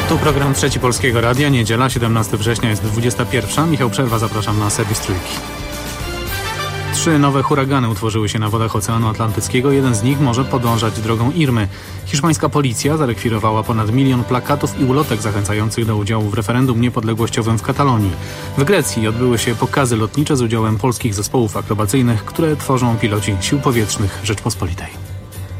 Tu program Trzeci Polskiego Radia, niedziela, 17 września, jest 21. Michał Przerwa, zapraszam na serwis Trójki. 3 nowe huragany utworzyły się na wodach Oceanu Atlantyckiego. Jeden z nich może podążać drogą Irmy. Hiszpańska policja zarekwirowała ponad 1 milion plakatów i ulotek zachęcających do udziału w referendum niepodległościowym w Katalonii. W Grecji odbyły się pokazy lotnicze z udziałem polskich zespołów akrobacyjnych, które tworzą piloci Sił Powietrznych Rzeczpospolitej.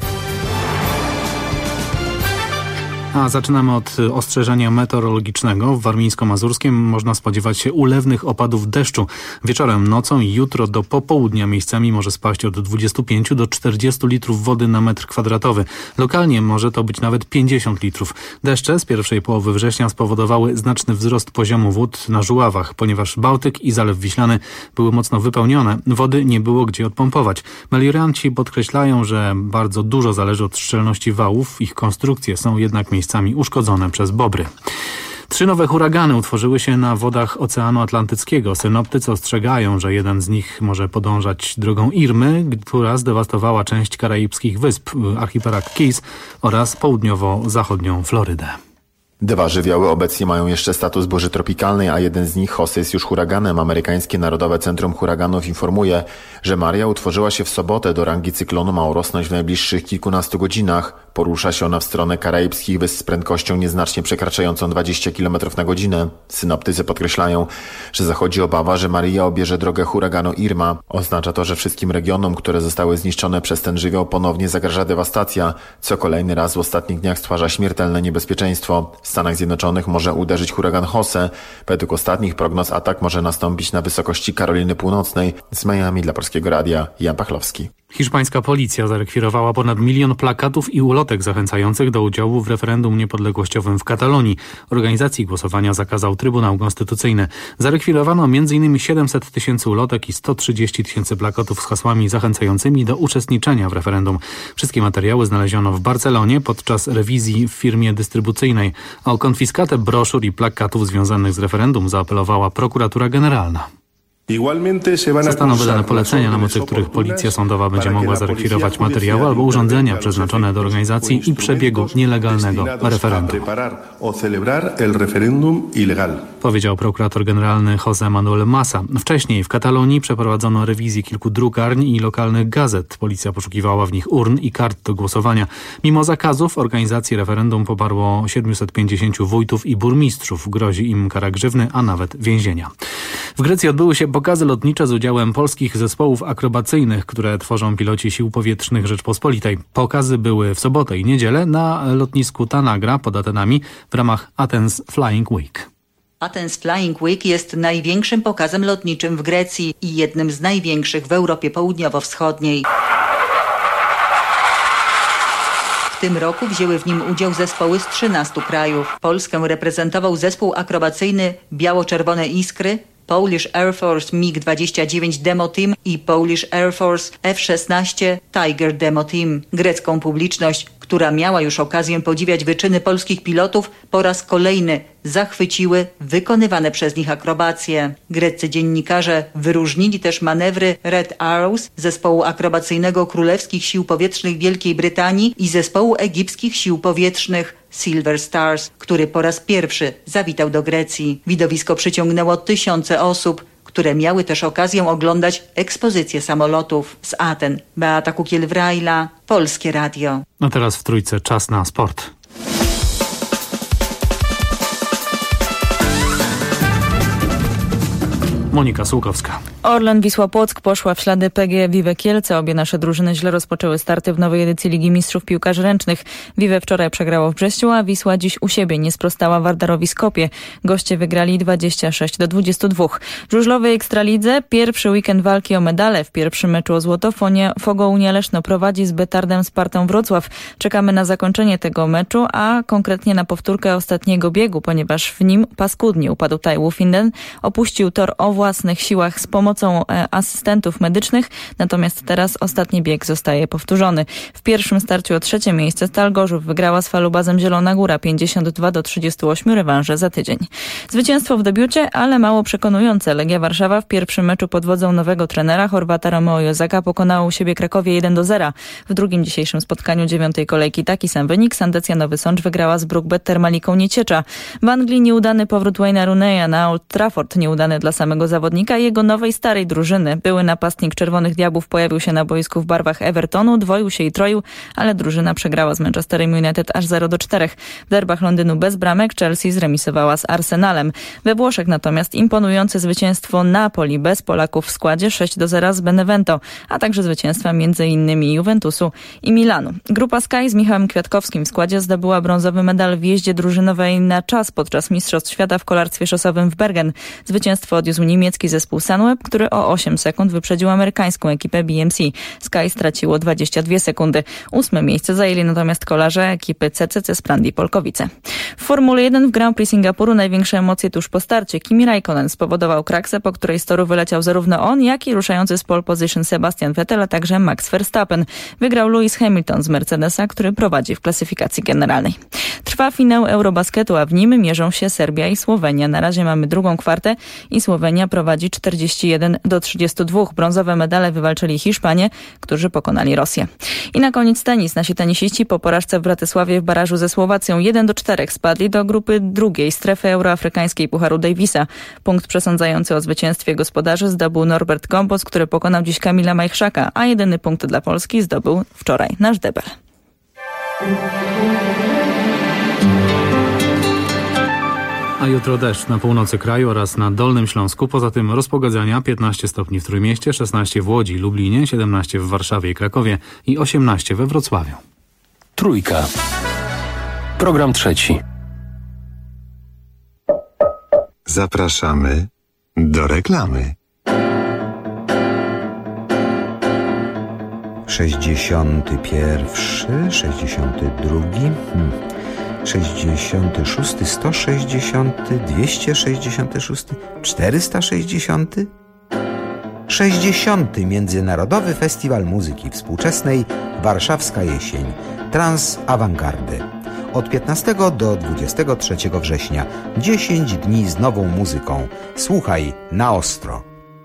A zaczynamy od ostrzeżenia meteorologicznego. W Warmińsko-Mazurskim można spodziewać się ulewnych opadów deszczu. Wieczorem, nocą i jutro do popołudnia miejscami może spaść od 25 do 40 litrów wody na metr kwadratowy. Lokalnie może to być nawet 50 litrów. Deszcze z pierwszej połowy września spowodowały znaczny wzrost poziomu wód na Żuławach, ponieważ Bałtyk i Zalew Wiślany były mocno wypełnione. Wody nie było gdzie odpompować. Melioranci podkreślają, że bardzo dużo zależy od szczelności wałów. Ich konstrukcje są jednak miejscami uszkodzone przez bobry. 3 nowe huragany utworzyły się na wodach Oceanu Atlantyckiego. Synoptycy ostrzegają, że jeden z nich może podążać drogą Irmy, która zdewastowała część karaibskich wysp, archipelag Keys oraz południowo-zachodnią Florydę. 2 żywioły obecnie mają jeszcze status burzy tropikalnej, a jeden z nich, Jose, jest już huraganem. Amerykańskie Narodowe Centrum Huraganów informuje, że Maria utworzyła się w sobotę. Do rangi cyklonu ma urosnąć w najbliższych kilkunastu godzinach. Porusza się ona w stronę karaibskich wysp z prędkością nieznacznie przekraczającą 20 km na godzinę. Synoptycy podkreślają, że zachodzi obawa, że Maria obierze drogę huraganu Irma. Oznacza to, że wszystkim regionom, które zostały zniszczone przez ten żywioł, ponownie zagraża dewastacja, co kolejny raz w ostatnich dniach stwarza śmiertelne niebezpieczeństwo. W Stanach Zjednoczonych może uderzyć huragan Jose. Według ostatnich prognoz atak może nastąpić na wysokości Karoliny Północnej. Z Miami dla Polskiego Radia Jan Pachlowski. Hiszpańska policja zarekwirowała ponad 1 milion plakatów i ulotek zachęcających do udziału w referendum niepodległościowym w Katalonii. Organizacji głosowania zakazał Trybunał Konstytucyjny. Zarekwirowano m.in. 700 tysięcy ulotek i 130 tysięcy plakatów z hasłami zachęcającymi do uczestniczenia w referendum. Wszystkie materiały znaleziono w Barcelonie podczas rewizji w firmie dystrybucyjnej. O konfiskatę broszur i plakatów związanych z referendum zaapelowała prokuratura generalna. Zostaną wydane polecenia, na mocy których policja sądowa będzie mogła zarekwirować materiały albo urządzenia przeznaczone do organizacji i przebiegu nielegalnego referendum. Powiedział prokurator generalny José Manuel Massa. Wcześniej w Katalonii przeprowadzono rewizję kilku drukarni i lokalnych gazet. Policja poszukiwała w nich urn i kart do głosowania. Mimo zakazów organizacji referendum poparło 750 wójtów i burmistrzów. Grozi im kara grzywny, a nawet więzienia. W Grecji odbyły się pokazy lotnicze z udziałem polskich zespołów akrobacyjnych, które tworzą piloci Sił Powietrznych Rzeczpospolitej. Pokazy były w sobotę i niedzielę na lotnisku Tanagra pod Atenami w ramach Athens Flying Week. Athens Flying Week jest największym pokazem lotniczym w Grecji i jednym z największych w Europie Południowo-Wschodniej. W tym roku wzięły w nim udział zespoły z 13 krajów. Polskę reprezentował zespół akrobacyjny Biało-Czerwone Iskry, Polish Air Force MiG-29 Demo Team i Polish Air Force F-16 Tiger Demo Team. Grecką publiczność, która miała już okazję podziwiać wyczyny polskich pilotów, po raz kolejny zachwyciły wykonywane przez nich akrobacje. Greccy dziennikarze wyróżnili też manewry Red Arrows, zespołu akrobacyjnego Królewskich Sił Powietrznych Wielkiej Brytanii i zespołu egipskich Sił Powietrznych Silver Stars, który po raz pierwszy zawitał do Grecji. Widowisko przyciągnęło tysiące osób, które miały też okazję oglądać ekspozycję samolotów. Z Aten Beata Kukiel-Wrajla, Polskie Radio. A teraz w Trójce czas na sport. Monika Sułkowska. Orlen Wisła Płock poszła w ślady PGE Vive Kielce. Obie nasze drużyny źle rozpoczęły starty w nowej edycji Ligi Mistrzów Piłkarzy Ręcznych. Vive wczoraj przegrało w Brześciu, a Wisła dziś u siebie nie sprostała Wardarowi Skopie. Goście wygrali 26-22. W żużlowej Ekstralidze pierwszy weekend walki o medale. W pierwszym meczu o złoto Fogo Unia Leszno prowadzi z Betardem Spartą Wrocław. Czekamy na zakończenie tego meczu, a konkretnie na powtórkę ostatniego biegu, ponieważ w nim paskudnie upadł Tai Wu Finden, opuścił tor o własnych siłach z pomocą pomocą asystentów medycznych, natomiast teraz ostatni bieg zostaje powtórzony. W pierwszym starciu o 3. miejsce Stal Gorzów wygrała z Falubazem Zielona Góra 52-38, rewanże za tydzień. Zwycięstwo w debiucie, ale mało przekonujące. Legia Warszawa w pierwszym meczu pod wodzą nowego trenera Chorwata Romeo Jozaka pokonała u siebie Krakowie 1-0. W drugim dzisiejszym spotkaniu 9. kolejki taki sam wynik. Sandecja Nowy Sącz wygrała z Brookbet Termaliką Nieciecza. W Anglii nieudany powrót Wayne'a Rooneya na Old Trafford, nieudany dla samego zawodnika i jego nowej starej drużyny. Były napastnik Czerwonych Diabłów pojawił się na boisku w barwach Evertonu, dwoił się i troił, ale drużyna przegrała z Manchesterem United aż 0-4. W derbach Londynu bez bramek Chelsea zremisowała z Arsenalem. We Włoszech natomiast imponujące zwycięstwo Napoli bez Polaków w składzie 6-0 z Benevento, a także zwycięstwa m.in. Juventusu i Milanu. Grupa Sky z Michałem Kwiatkowskim w składzie zdobyła brązowy medal w jeździe drużynowej na czas podczas Mistrzostw Świata w kolarstwie szosowym w Bergen. Zwycięstwo odniósł niemiecki zespół Sunweb, który o 8 sekund wyprzedził amerykańską ekipę BMC. Sky straciło 22 sekundy. 8. miejsce zajęli natomiast kolarze ekipy CCC z Prandi Polkowice. W Formule 1 w Grand Prix Singapuru największe emocje tuż po starcie. Kimi Raikkonen spowodował kraksę, po której z toru wyleciał zarówno on, jak i ruszający z pole position Sebastian Vettel, a także Max Verstappen. Wygrał Lewis Hamilton z Mercedesa, który prowadzi w klasyfikacji generalnej. Trwa finał Eurobasketu, a w nim mierzą się Serbia i Słowenia. Na razie mamy drugą kwartę i Słowenia prowadzi 41-32. Brązowe medale wywalczyli Hiszpanie, którzy pokonali Rosję. I na koniec tenis. Nasi tenisiści po porażce w Bratysławie w barażu ze Słowacją 1-4 spadli do grupy drugiej strefy euroafrykańskiej Pucharu Davisa. Punkt przesądzający o zwycięstwie gospodarzy zdobył Norbert Gombos, który pokonał dziś Kamila Majchrzaka, a jedyny punkt dla Polski zdobył wczoraj nasz debel. A jutro deszcz na północy kraju oraz na Dolnym Śląsku. Poza tym rozpogodzenia 15 stopni w Trójmieście, 16 w Łodzi, Lublinie, 17 w Warszawie i Krakowie i 18 we Wrocławiu. Trójka. Program trzeci. Zapraszamy do reklamy. 61, 62, 66, 160, 266, 460, 60. Międzynarodowy Festiwal Muzyki Współczesnej Warszawska Jesień Trans Awangardy. Od 15 do 23 września 10 dni z nową muzyką. Słuchaj na ostro.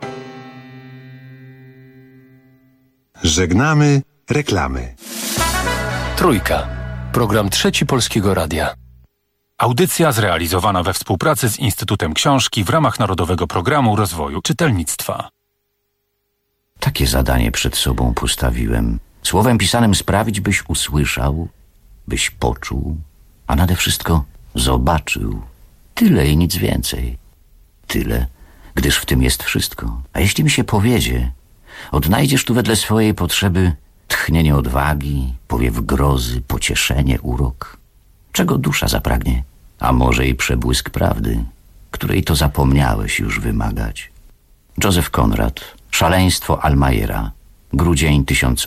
Żegnamy reklamy. Trójka. Program trzeci Polskiego Radia. Audycja zrealizowana we współpracy z Instytutem Książki w ramach Narodowego Programu Rozwoju Czytelnictwa. Takie zadanie przed sobą postawiłem. Słowem pisanym sprawić, byś usłyszał, byś poczuł, a nade wszystko zobaczył. Tyle i nic więcej. Tyle, gdyż w tym jest wszystko. A jeśli mi się powiedzie, odnajdziesz tu wedle swojej potrzeby tchnienie odwagi, powiew grozy, pocieszenie, urok. Czego dusza zapragnie, a może i przebłysk prawdy, której to zapomniałeś już wymagać. Józef Konrad, Szaleństwo Almayera, grudzień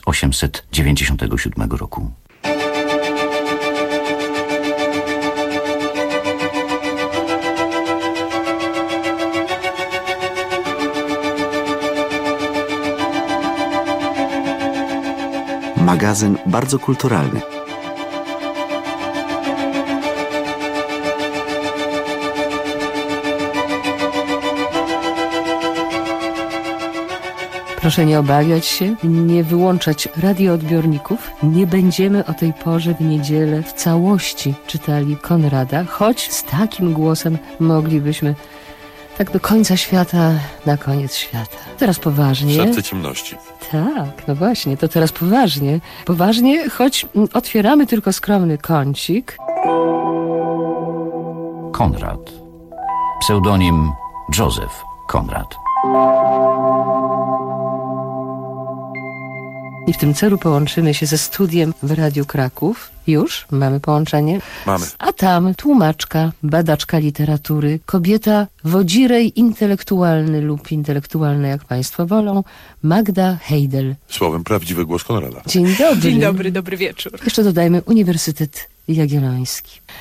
1897 roku. Magazyn bardzo kulturalny. Proszę nie obawiać się, nie wyłączać radioodbiorników. Nie będziemy o tej porze w niedzielę w całości czytali Konrada, choć z takim głosem moglibyśmy tak do końca świata, na koniec świata. Teraz poważnie. Serce ciemności. Tak, no właśnie, to teraz poważnie. Poważnie, choć otwieramy tylko skromny kącik. Konrad. Pseudonim Józef Konrad. I w tym celu połączymy się ze studiem w Radiu Kraków. Już mamy połączenie. Mamy. A tam tłumaczka, badaczka literatury, kobieta wodzirej intelektualny lub intelektualna, jak państwo wolą, Magda Hejdel. Słowem prawdziwy głos Konrada. Dzień dobry. Dzień dobry, dobry wieczór. Jeszcze dodajmy Uniwersytet Jagielloński.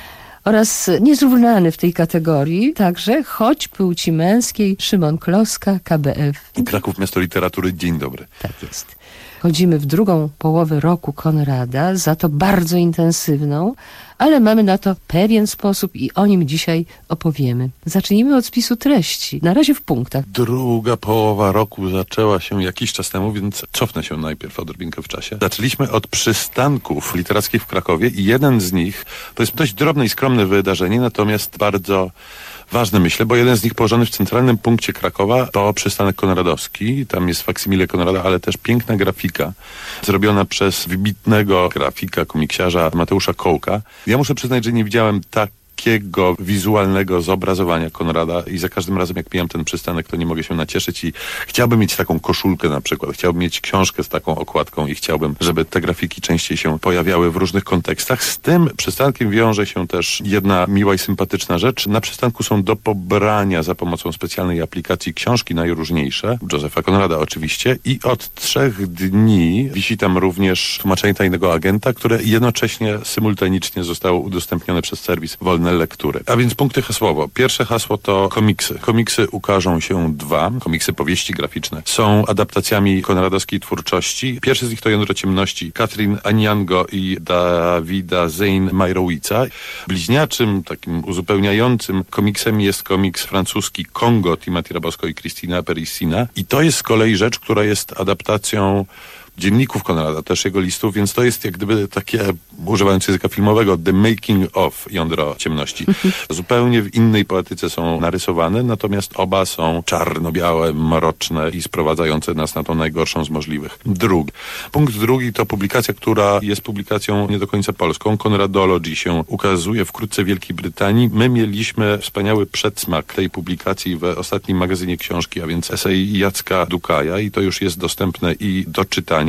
oraz niezrównany w tej kategorii także Choć płci męskiej, Szymon Kloska, KBF. Kraków Miasto Literatury, dzień dobry. Tak jest. Chodzimy w drugą połowę roku Konrada, za to bardzo intensywną, ale mamy na to pewien sposób i o nim dzisiaj opowiemy. Zacznijmy od spisu treści, na razie w punktach. Druga połowa roku zaczęła się jakiś czas temu, więc cofnę się najpierw odrobinkę w czasie. Zaczęliśmy od przystanków literackich w Krakowie i jeden z nich, to jest dość drobne i skromne wydarzenie, natomiast bardzo ważne, myślę, bo jeden z nich położony w centralnym punkcie Krakowa to przystanek konradowski. Tam jest faksymile Konrada, ale też piękna grafika zrobiona przez wybitnego grafika, komiksiarza Mateusza Kołka. Ja muszę przyznać, że nie widziałem takiego wizualnego zobrazowania Konrada i za każdym razem jak mijam ten przystanek, to nie mogę się nacieszyć i chciałbym mieć taką koszulkę na przykład, chciałbym mieć książkę z taką okładką i chciałbym, żeby te grafiki częściej się pojawiały w różnych kontekstach. Z tym przystankiem wiąże się też jedna miła i sympatyczna rzecz. Na przystanku są do pobrania za pomocą specjalnej aplikacji książki najróżniejsze, Józefa Konrada oczywiście, i od 3 dni wisi tam również tłumaczenie tajnego agenta, które jednocześnie symultanicznie zostało udostępnione przez serwis Wolne Lektury. A więc punkty hasłowo. Pierwsze hasło to komiksy. Komiksy ukażą się 2. Komiksy, powieści graficzne. Są adaptacjami konradowskiej twórczości. Pierwszy z nich to Jądro ciemności Katrin Aniango i Dawida Zein-Majrowica. Bliźniaczym, takim uzupełniającym komiksem jest komiks francuski Kongo Timothy Rabosko i Christina Perissina. I to jest z kolei rzecz, która jest adaptacją dzienników Konrada, też jego listów, więc to jest jak gdyby takie, używając języka filmowego, the making of Jądro ciemności. Zupełnie w innej poetyce są narysowane, natomiast oba są czarno-białe, mroczne i sprowadzające nas na tą najgorszą z możliwych. Punkt drugi to publikacja, która jest publikacją nie do końca polską. Konradology się ukazuje wkrótce w Wielkiej Brytanii. My mieliśmy wspaniały przedsmak tej publikacji w ostatnim magazynie książki, a więc esej Jacka Dukaja i to już jest dostępne i do czytania.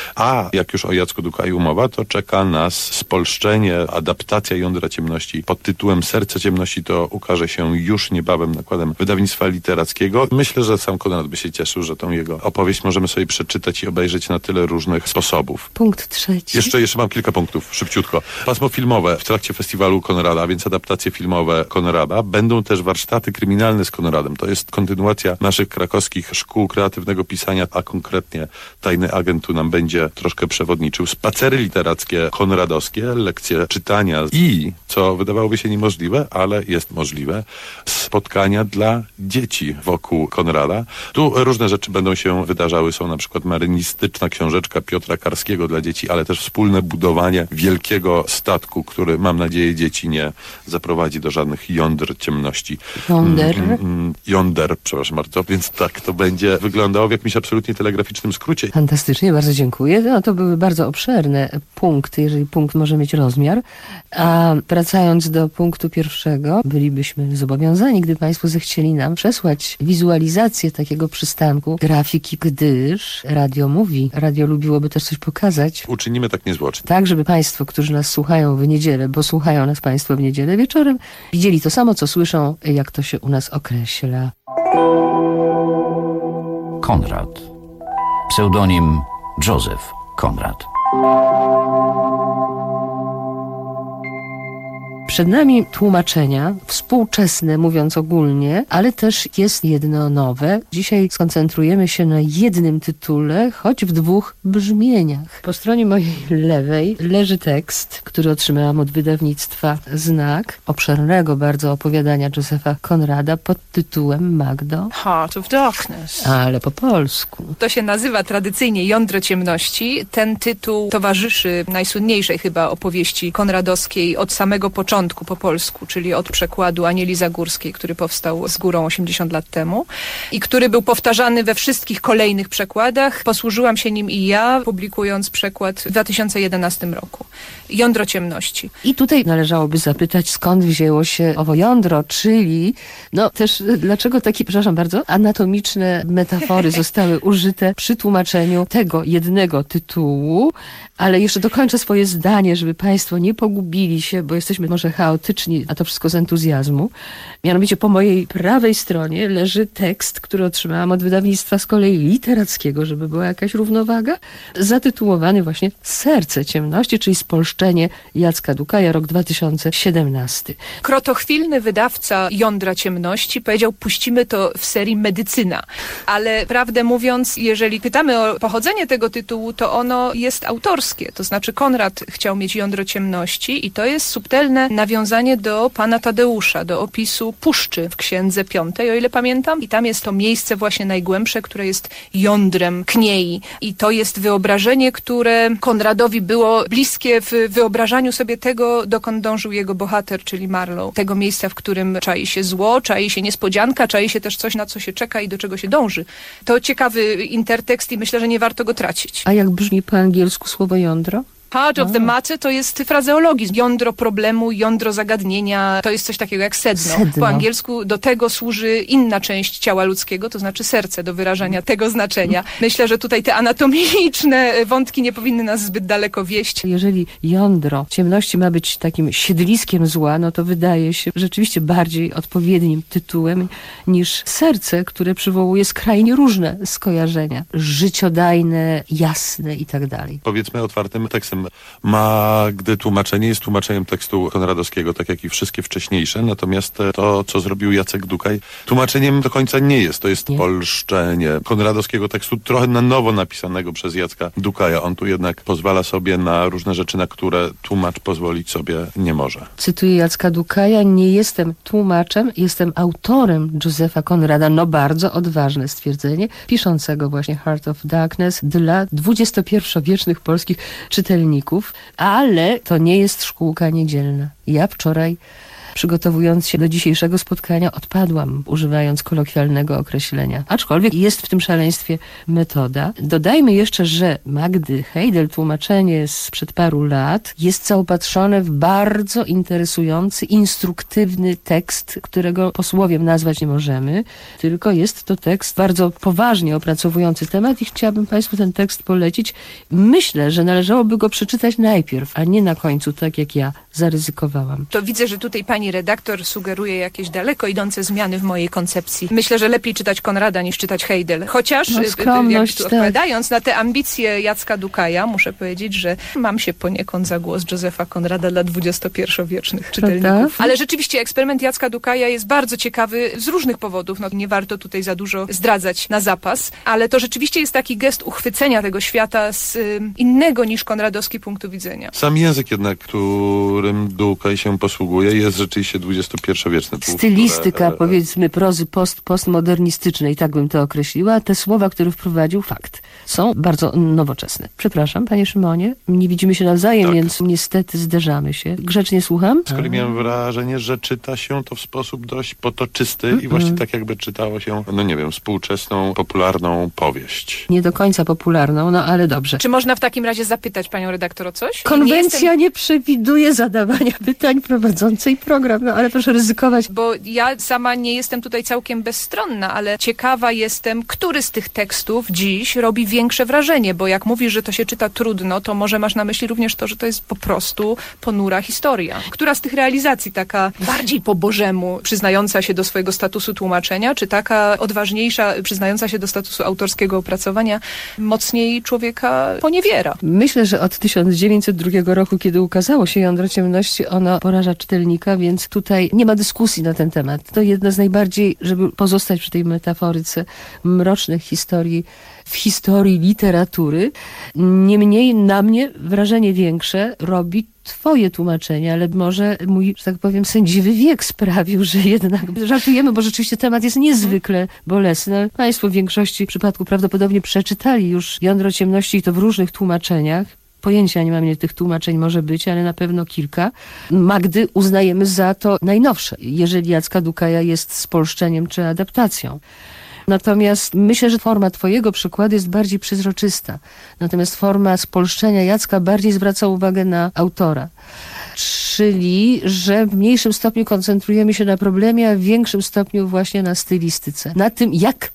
A jak już o Jacku Dukaju mowa, to czeka nas spolszczenie, adaptacja Jądra ciemności pod tytułem Serce ciemności. To ukaże się już niebawem nakładem wydawnictwa literackiego. Myślę, że sam Konrad by się cieszył, że tą jego opowieść możemy sobie przeczytać i obejrzeć na tyle różnych sposobów. Punkt trzeci. Jeszcze mam kilka punktów, szybciutko. Pasmo filmowe w trakcie festiwalu Konrada, więc adaptacje filmowe Konrada. Będą też warsztaty kryminalne z Konradem. To jest kontynuacja naszych krakowskich szkół kreatywnego pisania, a konkretnie Tajny Agent tu nam będzie troszkę przewodniczył. Spacery literackie konradowskie, lekcje czytania i, co wydawałoby się niemożliwe, ale jest możliwe, spotkania dla dzieci wokół Konrada. Tu różne rzeczy będą się wydarzały. Są na przykład marynistyczna książeczka Piotra Karskiego dla dzieci, ale też wspólne budowanie wielkiego statku, który, mam nadzieję, dzieci nie zaprowadzi do żadnych jądr ciemności. Jąder, przepraszam bardzo. Więc tak to będzie wyglądało w jakimś absolutnie telegraficznym skrócie. Fantastycznie, bardzo dziękuję. No, to były bardzo obszerne punkty, jeżeli punkt może mieć rozmiar. A wracając do punktu pierwszego, bylibyśmy zobowiązani, gdy Państwo zechcieli nam przesłać wizualizację takiego przystanku, grafiki, gdyż radio mówi. Radio lubiłoby też coś pokazać. Uczynimy tak niezwłocznie. Tak, żeby Państwo, którzy nas słuchają w niedzielę, bo słuchają nas Państwo w niedzielę wieczorem, widzieli to samo, co słyszą, jak to się u nas określa. Konrad. Pseudonim Józef Konrad. Przed nami tłumaczenia, współczesne, mówiąc ogólnie, ale też jest jedno nowe. Dzisiaj skoncentrujemy się na jednym tytule, choć w 2 brzmieniach. Po stronie mojej lewej leży tekst, który otrzymałam od wydawnictwa Znak, obszernego bardzo opowiadania Józefa Konrada pod tytułem, Magdo, Heart of Darkness. Ale po polsku. To się nazywa tradycyjnie Jądro ciemności. Ten tytuł towarzyszy najsłynniejszej chyba opowieści konradowskiej od samego początku po polsku, czyli od przekładu Anieli Zagórskiej, który powstał z górą 80 lat temu i który był powtarzany we wszystkich kolejnych przekładach. Posłużyłam się nim i ja, publikując przekład w 2011 roku. Jądro ciemności. I tutaj należałoby zapytać, skąd wzięło się owo jądro, czyli no też dlaczego takie, przepraszam bardzo, anatomiczne metafory zostały użyte przy tłumaczeniu tego jednego tytułu, ale jeszcze dokończę swoje zdanie, żeby Państwo nie pogubili się, bo jesteśmy może chaotycznie, a to wszystko z entuzjazmu. Mianowicie po mojej prawej stronie leży tekst, który otrzymałam od wydawnictwa z kolei literackiego, żeby była jakaś równowaga, zatytułowany właśnie Serce ciemności, czyli spolszczenie Jacka Dukaja, rok 2017. Krotochwilny wydawca Jądra ciemności powiedział, puścimy to w serii Medycyna. Ale prawdę mówiąc, jeżeli pytamy o pochodzenie tego tytułu, to ono jest autorskie. To znaczy Konrad chciał mieć Jądro ciemności i to jest subtelne nawiązanie do pana Tadeusza, do opisu puszczy w Księdze Piątej, o ile pamiętam. I tam jest to miejsce właśnie najgłębsze, które jest jądrem kniei. I to jest wyobrażenie, które Konradowi było bliskie w wyobrażaniu sobie tego, dokąd dążył jego bohater, czyli Marlowe. Tego miejsca, w którym czai się zło, czai się niespodzianka, czai się też coś, na co się czeka i do czego się dąży. To ciekawy intertekst i myślę, że nie warto go tracić. A jak brzmi po angielsku słowo jądro? Heart of the matter to jest frazeologizm. Jądro problemu, jądro zagadnienia, to jest coś takiego jak sedno. Po angielsku do tego służy inna część ciała ludzkiego, to znaczy serce, do wyrażania tego znaczenia. Myślę, że tutaj te anatomiczne wątki nie powinny nas zbyt daleko wieść. Jeżeli jądro ciemności ma być takim siedliskiem zła, no to wydaje się rzeczywiście bardziej odpowiednim tytułem niż serce, które przywołuje skrajnie różne skojarzenia. Życiodajne, jasne i tak dalej. Powiedzmy otwartym tekstem. Magdy tłumaczenie jest tłumaczeniem tekstu konradowskiego, tak jak i wszystkie wcześniejsze, natomiast to, co zrobił Jacek Dukaj, tłumaczeniem do końca nie jest. To jest polszczenie konradowskiego tekstu, trochę na nowo napisanego przez Jacka Dukaja. On tu jednak pozwala sobie na różne rzeczy, na które tłumacz pozwolić sobie nie może. Cytuję Jacka Dukaja: nie jestem tłumaczem, jestem autorem Józefa Konrada. No bardzo odważne stwierdzenie, piszącego właśnie Heart of Darkness dla XXI-wiecznych polskich czytelników. Ale to nie jest szkółka niedzielna. Ja wczoraj, przygotowując się do dzisiejszego spotkania, odpadłam, używając kolokwialnego określenia. Aczkolwiek jest w tym szaleństwie metoda. Dodajmy jeszcze, że Magdy Heidel tłumaczenie sprzed paru lat jest zaopatrzone w bardzo interesujący, instruktywny tekst, którego posłowiem nazwać nie możemy, tylko jest to tekst bardzo poważnie opracowujący temat i chciałabym Państwu ten tekst polecić. Myślę, że należałoby go przeczytać najpierw, a nie na końcu, tak jak ja zaryzykowałam. To widzę, że tutaj pani redaktor sugeruje jakieś daleko idące zmiany w mojej koncepcji. Myślę, że lepiej czytać Konrada niż czytać Heidel. Chociaż, skromność, odpowiadając na te ambicje Jacka Dukaja, muszę powiedzieć, że mam się poniekąd za głos Józefa Konrada dla XXI-wiecznych czytelników. Ale rzeczywiście eksperyment Jacka Dukaja jest bardzo ciekawy z różnych powodów. No, nie warto tutaj za dużo zdradzać na zapas, ale to rzeczywiście jest taki gest uchwycenia tego świata z innego niż konradowski punktu widzenia. Sam język jednak, którym Dukaj się posługuje, jest rzeczywiście XXI-wieczny. Stylistyka, powiedzmy, prozy postmodernistycznej, tak bym to określiła. Te słowa, które wprowadził, fakt, są bardzo nowoczesne. Przepraszam, panie Szymonie, nie widzimy się nawzajem, tak, więc niestety zderzamy się. Grzecznie słucham? Z kolei miałem wrażenie, że czyta się to w sposób dość potoczysty i właśnie tak jakby czytało się, no nie wiem, współczesną, popularną powieść. Nie do końca popularną, no ale dobrze. Czy można w takim razie zapytać panią redaktor o coś? Konwencja nie przewiduje zadawania pytań prowadzącej program, no ale proszę ryzykować. Bo ja sama nie jestem tutaj całkiem bezstronna, ale ciekawa jestem, który z tych tekstów dziś robi większe wrażenie, bo jak mówisz, że to się czyta trudno, to może masz na myśli również to, że to jest po prostu ponura historia. Która z tych realizacji taka bardziej po bożemu, przyznająca się do swojego statusu tłumaczenia, czy taka odważniejsza, przyznająca się do statusu autorskiego opracowania, mocniej człowieka poniewiera? Myślę, że od 1902 roku, kiedy ukazało się Jądro ciemności, ono poraża czytelnika, więc tutaj nie ma dyskusji na ten temat. To jedna z najbardziej, żeby pozostać przy tej metaforyce, mrocznych historii w historii literatury. Niemniej na mnie wrażenie większe robi twoje tłumaczenie, ale może mój, że tak powiem, sędziwy wiek sprawił, że jednak żartujemy, bo rzeczywiście temat jest niezwykle bolesny. Państwo w większości przypadków prawdopodobnie przeczytali już Jądro ciemności i to w różnych tłumaczeniach. Pojęcia nie mam, ile tych tłumaczeń może być, ale na pewno kilka. Magdy uznajemy za to najnowsze, jeżeli Jacka Dukaja jest spolszczeniem czy adaptacją. Natomiast myślę, że forma twojego przykładu jest bardziej przezroczysta. Natomiast forma spolszczenia Jacka bardziej zwraca uwagę na autora. Czyli, że w mniejszym stopniu koncentrujemy się na problemie, a w większym stopniu właśnie na stylistyce. Na tym, jak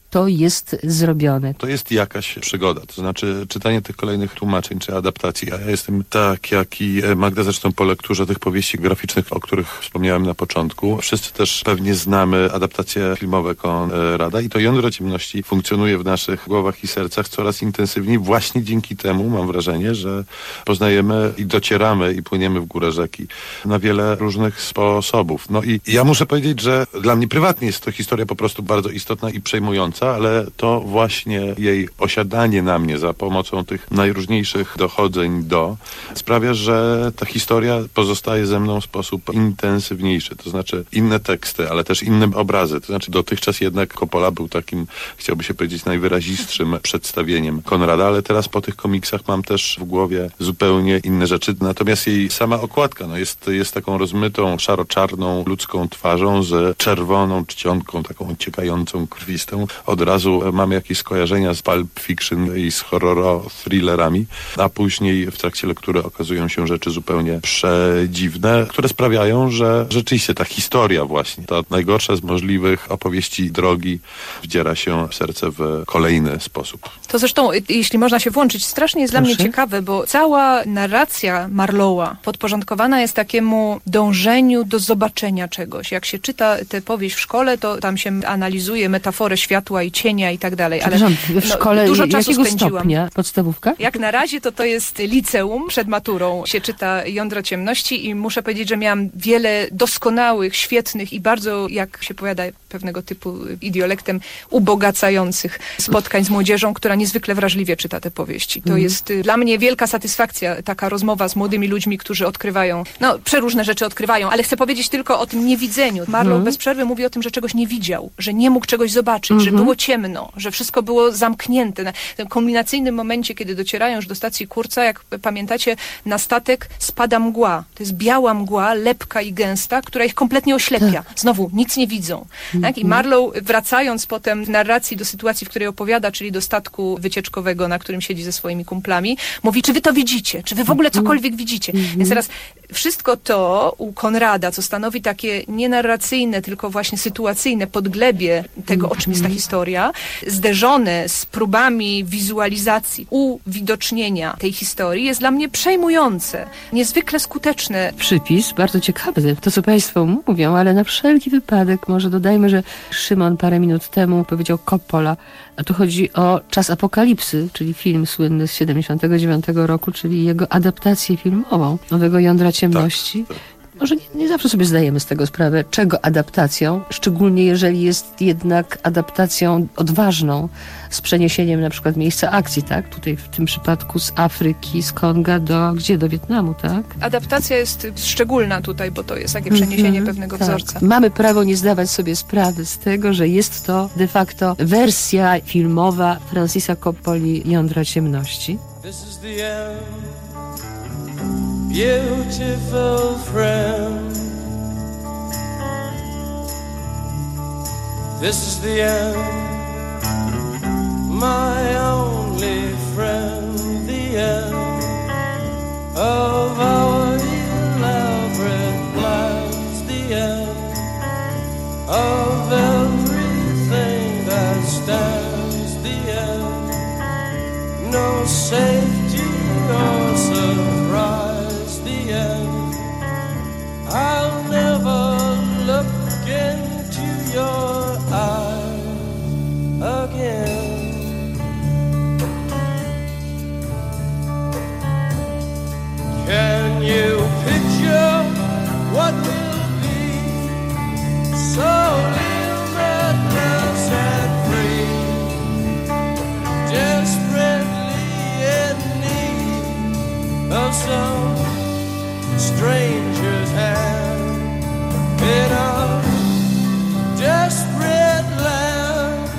to jest zrobione. To jest jakaś przygoda, to znaczy czytanie tych kolejnych tłumaczeń czy adaptacji. Ja jestem tak, jak i Magda zresztą po lekturze tych powieści graficznych, o których wspomniałem na początku. Wszyscy też pewnie znamy adaptacje filmowe Konrada i to jądro ciemności funkcjonuje w naszych głowach i sercach coraz intensywniej właśnie dzięki temu, mam wrażenie, że poznajemy i docieramy i płyniemy w górę rzeki na wiele różnych sposobów. No i ja muszę powiedzieć, że dla mnie prywatnie jest to historia po prostu bardzo istotna i przejmująca, ale to właśnie jej osiadanie na mnie za pomocą tych najróżniejszych dochodzeń sprawia, że ta historia pozostaje ze mną w sposób intensywniejszy. To znaczy inne teksty, ale też inne obrazy. To znaczy dotychczas jednak Coppola był takim, chciałby się powiedzieć, najwyrazistszym przedstawieniem Konrada, ale teraz po tych komiksach mam też w głowie zupełnie inne rzeczy. Natomiast jej sama okładka jest taką rozmytą, szaro-czarną ludzką twarzą z czerwoną czcionką, taką ciekającą, krwistą. Od razu mamy jakieś skojarzenia z Pulp Fiction i z horror-thrillerami, a później w trakcie lektury okazują się rzeczy zupełnie przedziwne, które sprawiają, że rzeczywiście ta historia właśnie, ta najgorsza z możliwych opowieści drogi wdziera się w serce w kolejny sposób. To zresztą, jeśli można się włączyć, strasznie jest dla mnie ciekawe, bo cała narracja Marlowa podporządkowana jest takiemu dążeniu do zobaczenia czegoś. Jak się czyta tę powieść w szkole, to tam się analizuje metaforę światła i cienia i tak dalej. Ale w szkole dużo czasu jakiego spędziłam. Stopnia? Podstawówka? Jak na razie to jest liceum. Przed maturą się czyta Jądro ciemności i muszę powiedzieć, że miałam wiele doskonałych, świetnych i bardzo, jak się powiada pewnego typu idiolektem, ubogacających spotkań z młodzieżą, która niezwykle wrażliwie czyta te powieści. To jest dla mnie wielka satysfakcja, taka rozmowa z młodymi ludźmi, którzy odkrywają, przeróżne rzeczy odkrywają, ale chcę powiedzieć tylko o tym niewidzeniu. Marlow bez przerwy mówi o tym, że czegoś nie widział, że nie mógł czegoś zobaczyć, że było ciemno, że wszystko było zamknięte. Na tym kulminacyjnym momencie, kiedy docierają już do stacji Kurca, jak pamiętacie, na statek spada mgła. To jest biała mgła, lepka i gęsta, która ich kompletnie oślepia. Znowu, nic nie widzą. Tak? I Marlow, wracając potem w narracji do sytuacji, w której opowiada, czyli do statku wycieczkowego, na którym siedzi ze swoimi kumplami, mówi, czy wy to widzicie? Czy wy w ogóle cokolwiek widzicie? Więc teraz wszystko to u Konrada, co stanowi takie nie narracyjne, tylko właśnie sytuacyjne podglebie tego, o czym jest ta historia, zderzone z próbami wizualizacji, uwidocznienia tej historii, jest dla mnie przejmujące, niezwykle skuteczne. Przypis, bardzo ciekawy, to co Państwo mówią, ale na wszelki wypadek może dodajmy, że Szymon parę minut temu powiedział Coppola, a tu chodzi o Czas apokalipsy, czyli film słynny z 79 roku, czyli jego adaptację filmową Nowego Jądra ciemności. Tak. Może nie zawsze sobie zdajemy z tego sprawę, czego adaptacją, szczególnie jeżeli jest jednak adaptacją odważną, z przeniesieniem na przykład miejsca akcji, tak? Tutaj w tym przypadku z Afryki, z Konga do Wietnamu, tak? Adaptacja jest szczególna tutaj, bo to jest takie przeniesienie pewnego wzorca. Mamy prawo nie zdawać sobie sprawy z tego, że jest to de facto wersja filmowa Francisa Coppoli Jądra ciemności. This is the end. Beautiful friend, this is the end, my only friend, the end of our elaborate plans, the end of everything that stands, the end, no safety or surprise. I'll never look into your eyes again. Can you picture what will be? So limitless and free, desperately in need of some stranger's hand in a desperate land.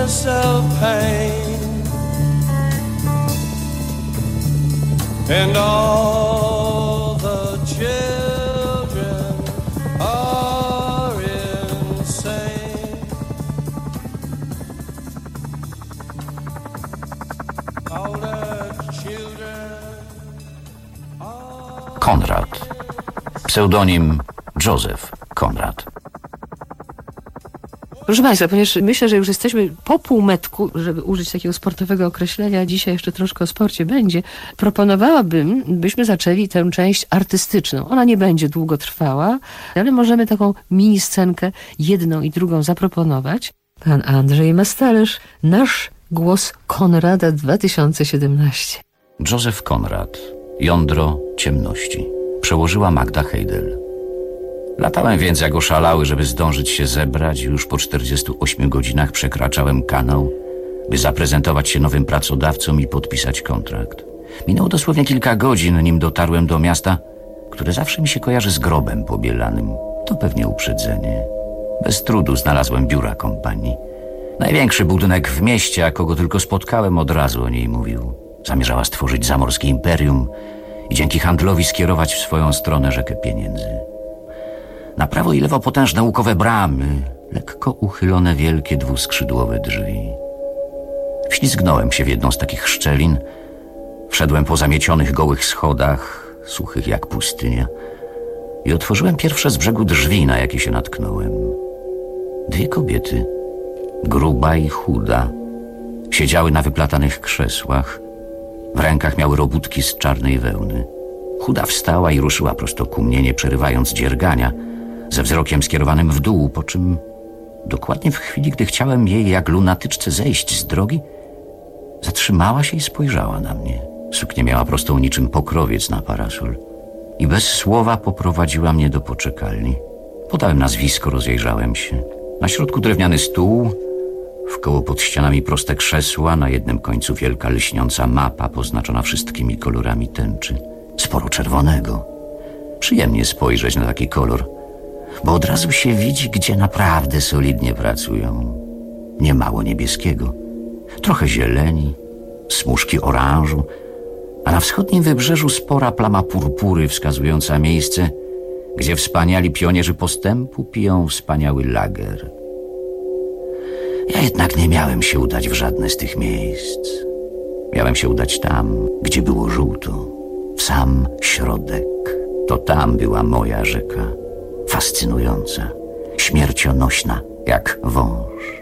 sense of pain, and all the children are insane. All the children are... Konrad. Pseudonim Józef Konrad. Proszę Państwa, ponieważ myślę, że już jesteśmy po półmetku, żeby użyć takiego sportowego określenia, dzisiaj jeszcze troszkę o sporcie będzie, proponowałabym, byśmy zaczęli tę część artystyczną. Ona nie będzie długo trwała, ale możemy taką mini scenkę, jedną i drugą zaproponować. Pan Andrzej Mastalerz, nasz głos Konrada 2017. Józef Konrad. Jądro ciemności. Przełożyła Magda Heydel. Latałem więc jak oszalały, żeby zdążyć się zebrać i już po 48 godzinach przekraczałem kanał, by zaprezentować się nowym pracodawcom i podpisać kontrakt. Minęło dosłownie kilka godzin, nim dotarłem do miasta, które zawsze mi się kojarzy z grobem pobielanym. To pewnie uprzedzenie. Bez trudu znalazłem biura kompanii. Największy budynek w mieście, a kogo tylko spotkałem, od razu o niej mówił. Zamierzała stworzyć zamorskie imperium i dzięki handlowi skierować w swoją stronę rzekę pieniędzy. Na prawo i lewo potężne łukowe bramy, lekko uchylone wielkie dwuskrzydłowe drzwi. Wślizgnąłem się w jedną z takich szczelin, wszedłem po zamiecionych gołych schodach, suchych jak pustynia, i otworzyłem pierwsze z brzegu drzwi, na jakie się natknąłem. Dwie kobiety, gruba i chuda, siedziały na wyplatanych krzesłach. W rękach miały robótki z czarnej wełny. Chuda wstała i ruszyła prosto ku mnie, nie przerywając dziergania, ze wzrokiem skierowanym w dół, po czym dokładnie w chwili, gdy chciałem jej jak lunatyczce zejść z drogi, zatrzymała się i spojrzała na mnie. Suknię miała prostą niczym pokrowiec na parasol i bez słowa poprowadziła mnie do poczekalni. Podałem nazwisko, rozejrzałem się. Na środku drewniany stół, wkoło pod ścianami proste krzesła, na jednym końcu wielka lśniąca mapa poznaczona wszystkimi kolorami tęczy. Sporo czerwonego. Przyjemnie spojrzeć na taki kolor, bo od razu się widzi, gdzie naprawdę solidnie pracują. Niemało niebieskiego, trochę zieleni, smużki oranżu, a na wschodnim wybrzeżu spora plama purpury wskazująca miejsce, gdzie wspaniali pionierzy postępu piją wspaniały lager. Ja jednak nie miałem się udać w żadne z tych miejsc. Miałem się udać tam, gdzie było żółto, w sam środek. To tam była moja rzeka, fascynująca, śmiercionośna, jak wąż.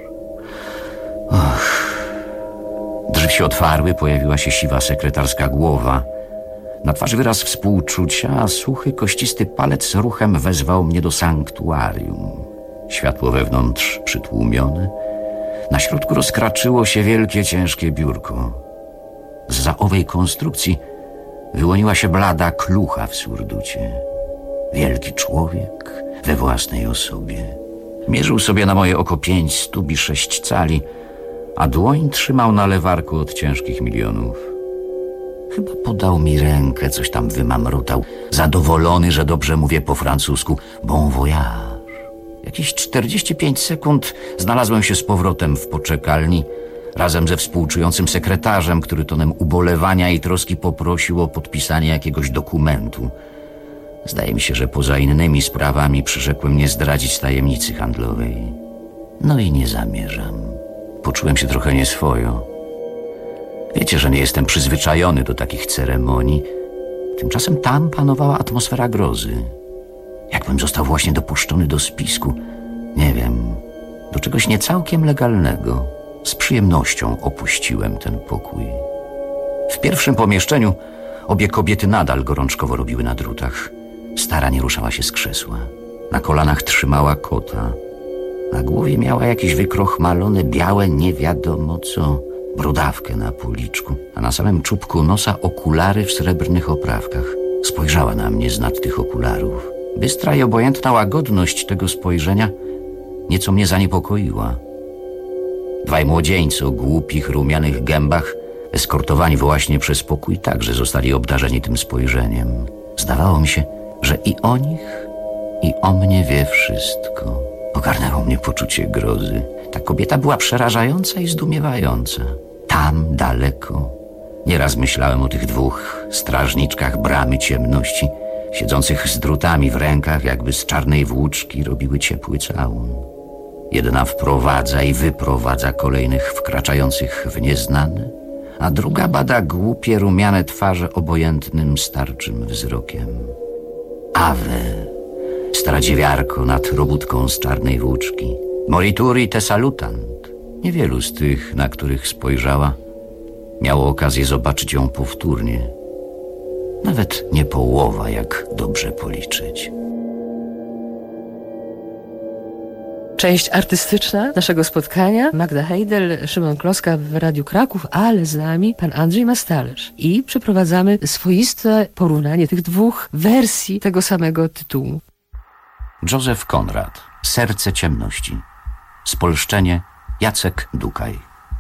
Drzwi się otwarły, pojawiła się siwa sekretarska głowa. Na twarzy wyraz współczucia, a suchy, kościsty palec ruchem wezwał mnie do sanktuarium. Światło wewnątrz przytłumione. Na środku rozkraczyło się wielkie, ciężkie biurko. Zza owej konstrukcji wyłoniła się blada klucha w surducie. Wielki człowiek we własnej osobie. Mierzył sobie na moje oko 5 stóp i 6 cali, a dłoń trzymał na lewarku od ciężkich milionów. Chyba podał mi rękę, coś tam wymamrotał, zadowolony, że dobrze mówię po francusku. Bon voyage. Jakieś 45 sekund znalazłem się z powrotem w poczekalni, razem ze współczującym sekretarzem, który tonem ubolewania i troski poprosił o podpisanie jakiegoś dokumentu. Zdaje mi się, że poza innymi sprawami przyrzekłem nie zdradzić tajemnicy handlowej. No i nie zamierzam. Poczułem się trochę nieswojo. Wiecie, że nie jestem przyzwyczajony do takich ceremonii. Tymczasem tam panowała atmosfera grozy. Jakbym został właśnie dopuszczony do spisku. Nie wiem, do czegoś niecałkiem legalnego. Z przyjemnością opuściłem ten pokój. W pierwszym pomieszczeniu obie kobiety nadal gorączkowo robiły na drutach. Stara nie ruszała się z krzesła. Na kolanach trzymała kota. Na głowie miała jakieś wykrochmalone, białe, nie wiadomo co, brodawkę na policzku, a na samym czubku nosa okulary w srebrnych oprawkach. Spojrzała na mnie z nad tych okularów. Bystra i obojętna łagodność tego spojrzenia nieco mnie zaniepokoiła. Dwaj młodzieńcy o głupich, rumianych gębach, eskortowani właśnie przez pokój, także zostali obdarzeni tym spojrzeniem. Zdawało mi się, że i o nich, i o mnie wie wszystko. Ogarnęło mnie poczucie grozy. Ta kobieta była przerażająca i zdumiewająca. Tam, daleko. Nieraz myślałem o tych dwóch strażniczkach bramy ciemności, siedzących z drutami w rękach, jakby z czarnej włóczki robiły ciepły całun. Jedna wprowadza i wyprowadza kolejnych wkraczających w nieznane, a druga bada głupie, rumiane twarze obojętnym, starczym wzrokiem. Ave, stara dziewiarko nad robótką z czarnej włóczki. Morituri te salutant. Niewielu z tych, na których spojrzała, miało okazję zobaczyć ją powtórnie. Nawet nie połowa, jak dobrze policzyć. Część artystyczna naszego spotkania. Magda Hejdel, Szymon Kloska w Radiu Kraków, ale z nami pan Andrzej Mastalerz. I przeprowadzamy swoiste porównanie tych dwóch wersji tego samego tytułu. Józef Konrad, Serce ciemności. Spolszczenie Jacek Dukaj.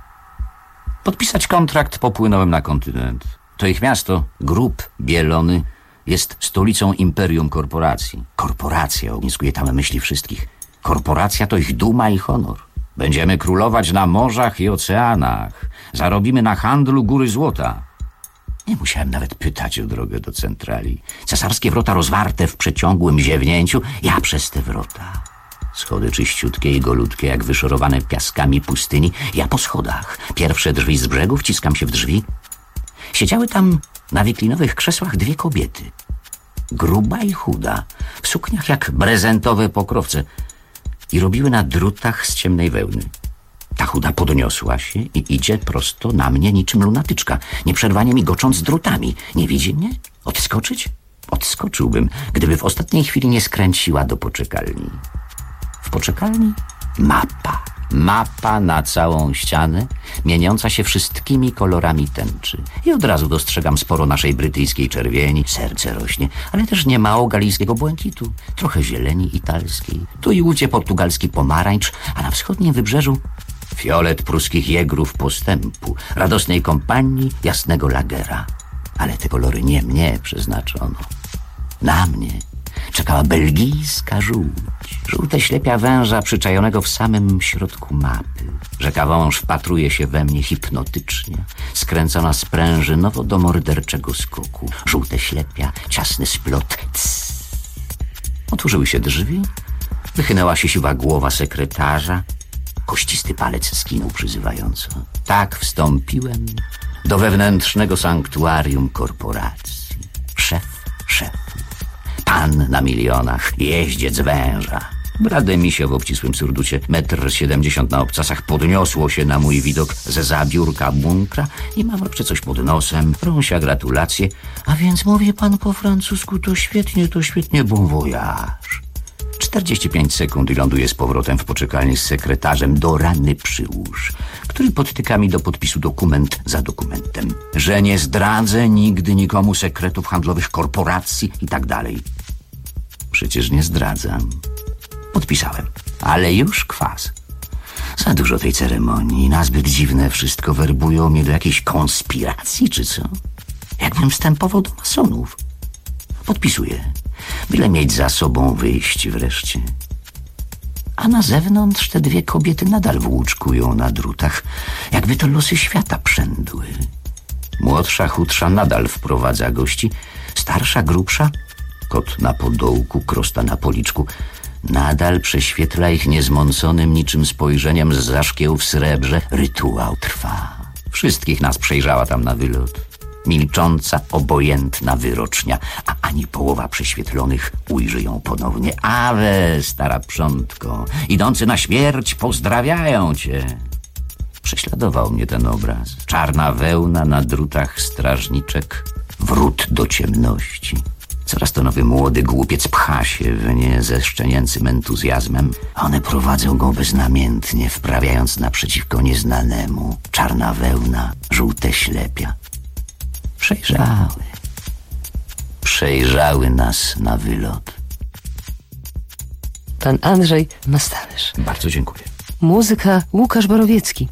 Podpisać kontrakt popłynąłem na kontynent. To ich miasto, Grób Bielony, jest stolicą imperium korporacji. Korporacja ogniskuje tam myśli wszystkich. Korporacja to ich duma i honor. Będziemy królować na morzach i oceanach. Zarobimy na handlu góry złota. Nie musiałem nawet pytać o drogę do centrali. Cesarskie wrota rozwarte w przeciągłym ziewnięciu, ja przez te wrota. Schody czyściutkie i golutkie, jak wyszorowane piaskami pustyni. Ja po schodach. Pierwsze drzwi z brzegu, wciskam się w drzwi. Siedziały tam na wiklinowych krzesłach dwie kobiety. Gruba i chuda, w sukniach jak prezentowe pokrowce i robiły na drutach z ciemnej wełny. Ta chuda podniosła się i idzie prosto na mnie niczym lunatyczka, nieprzerwanie migocząc drutami. Nie widzi mnie? Odskoczyć? Odskoczyłbym, gdyby w ostatniej chwili nie skręciła do poczekalni. W poczekalni mapa. Mapa na całą ścianę, mieniąca się wszystkimi kolorami tęczy. I od razu dostrzegam sporo naszej brytyjskiej czerwieni, serce rośnie, ale też nie mało galijskiego błękitu, trochę zieleni italskiej. Tu i ówdzie portugalski pomarańcz, a na wschodnim wybrzeżu fiolet pruskich jegrów postępu, radosnej kompanii jasnego lagera. Ale te kolory nie mnie przeznaczono. Na mnie czekała belgijska żółć. Żółte ślepia węża przyczajonego w samym środku mapy. Rzeka wąż wpatruje się we mnie hipnotycznie, skręcona sprężynowo do morderczego skoku. Żółte ślepia, ciasny splot. Tss. Otworzyły się drzwi, wychynęła się siwa głowa sekretarza. Kościsty palec skinął przyzywająco. Tak wstąpiłem do wewnętrznego sanktuarium korporacji. Szef. Pan na milionach, jeździec węża. Brade misio w obcisłym surducie, 1,70 m na obcasach, podniosło się na mój widok zza biurka bunkra i mamrocze coś pod nosem, prąsia gratulacje. A więc mówi pan po francusku, to świetnie, bon voyage. 45 sekund i ląduję z powrotem w poczekalni z sekretarzem do rany przyłóż, który podtyka mi do podpisu dokument za dokumentem, że nie zdradzę nigdy nikomu sekretów handlowych korporacji i tak dalej. Przecież nie zdradzam. Podpisałem, ale już kwas. Za dużo tej ceremonii, nazbyt dziwne wszystko, werbują mnie do jakiejś konspiracji, czy co? Jakbym wstępował do masonów. Podpisuję, byle mieć za sobą wyjść wreszcie. A na zewnątrz te dwie kobiety nadal włóczkują na drutach, jakby to losy świata przędły. Młodsza, chudsza nadal wprowadza gości, starsza, grubsza, kot na podołku, krosta na policzku, nadal prześwietla ich niezmąconym niczym spojrzeniem zza szkieł w srebrze. Rytuał trwa. Wszystkich nas przejrzała tam na wylot. Milcząca, obojętna wyrocznia, a ani połowa prześwietlonych ujrzy ją ponownie. Awe, stara przątko, idący na śmierć pozdrawiają cię. Prześladował mnie ten obraz. Czarna wełna na drutach strażniczek, wrót do ciemności. Coraz to nowy młody głupiec pcha się w nie ze szczenięcym entuzjazmem. One prowadzą go beznamiętnie, wprawiając naprzeciwko nieznanemu. Czarna wełna, żółte ślepia. Przejrzały nas na wylot. Pan Andrzej Mastalerz. Bardzo dziękuję. Muzyka Łukasz Borowiecki.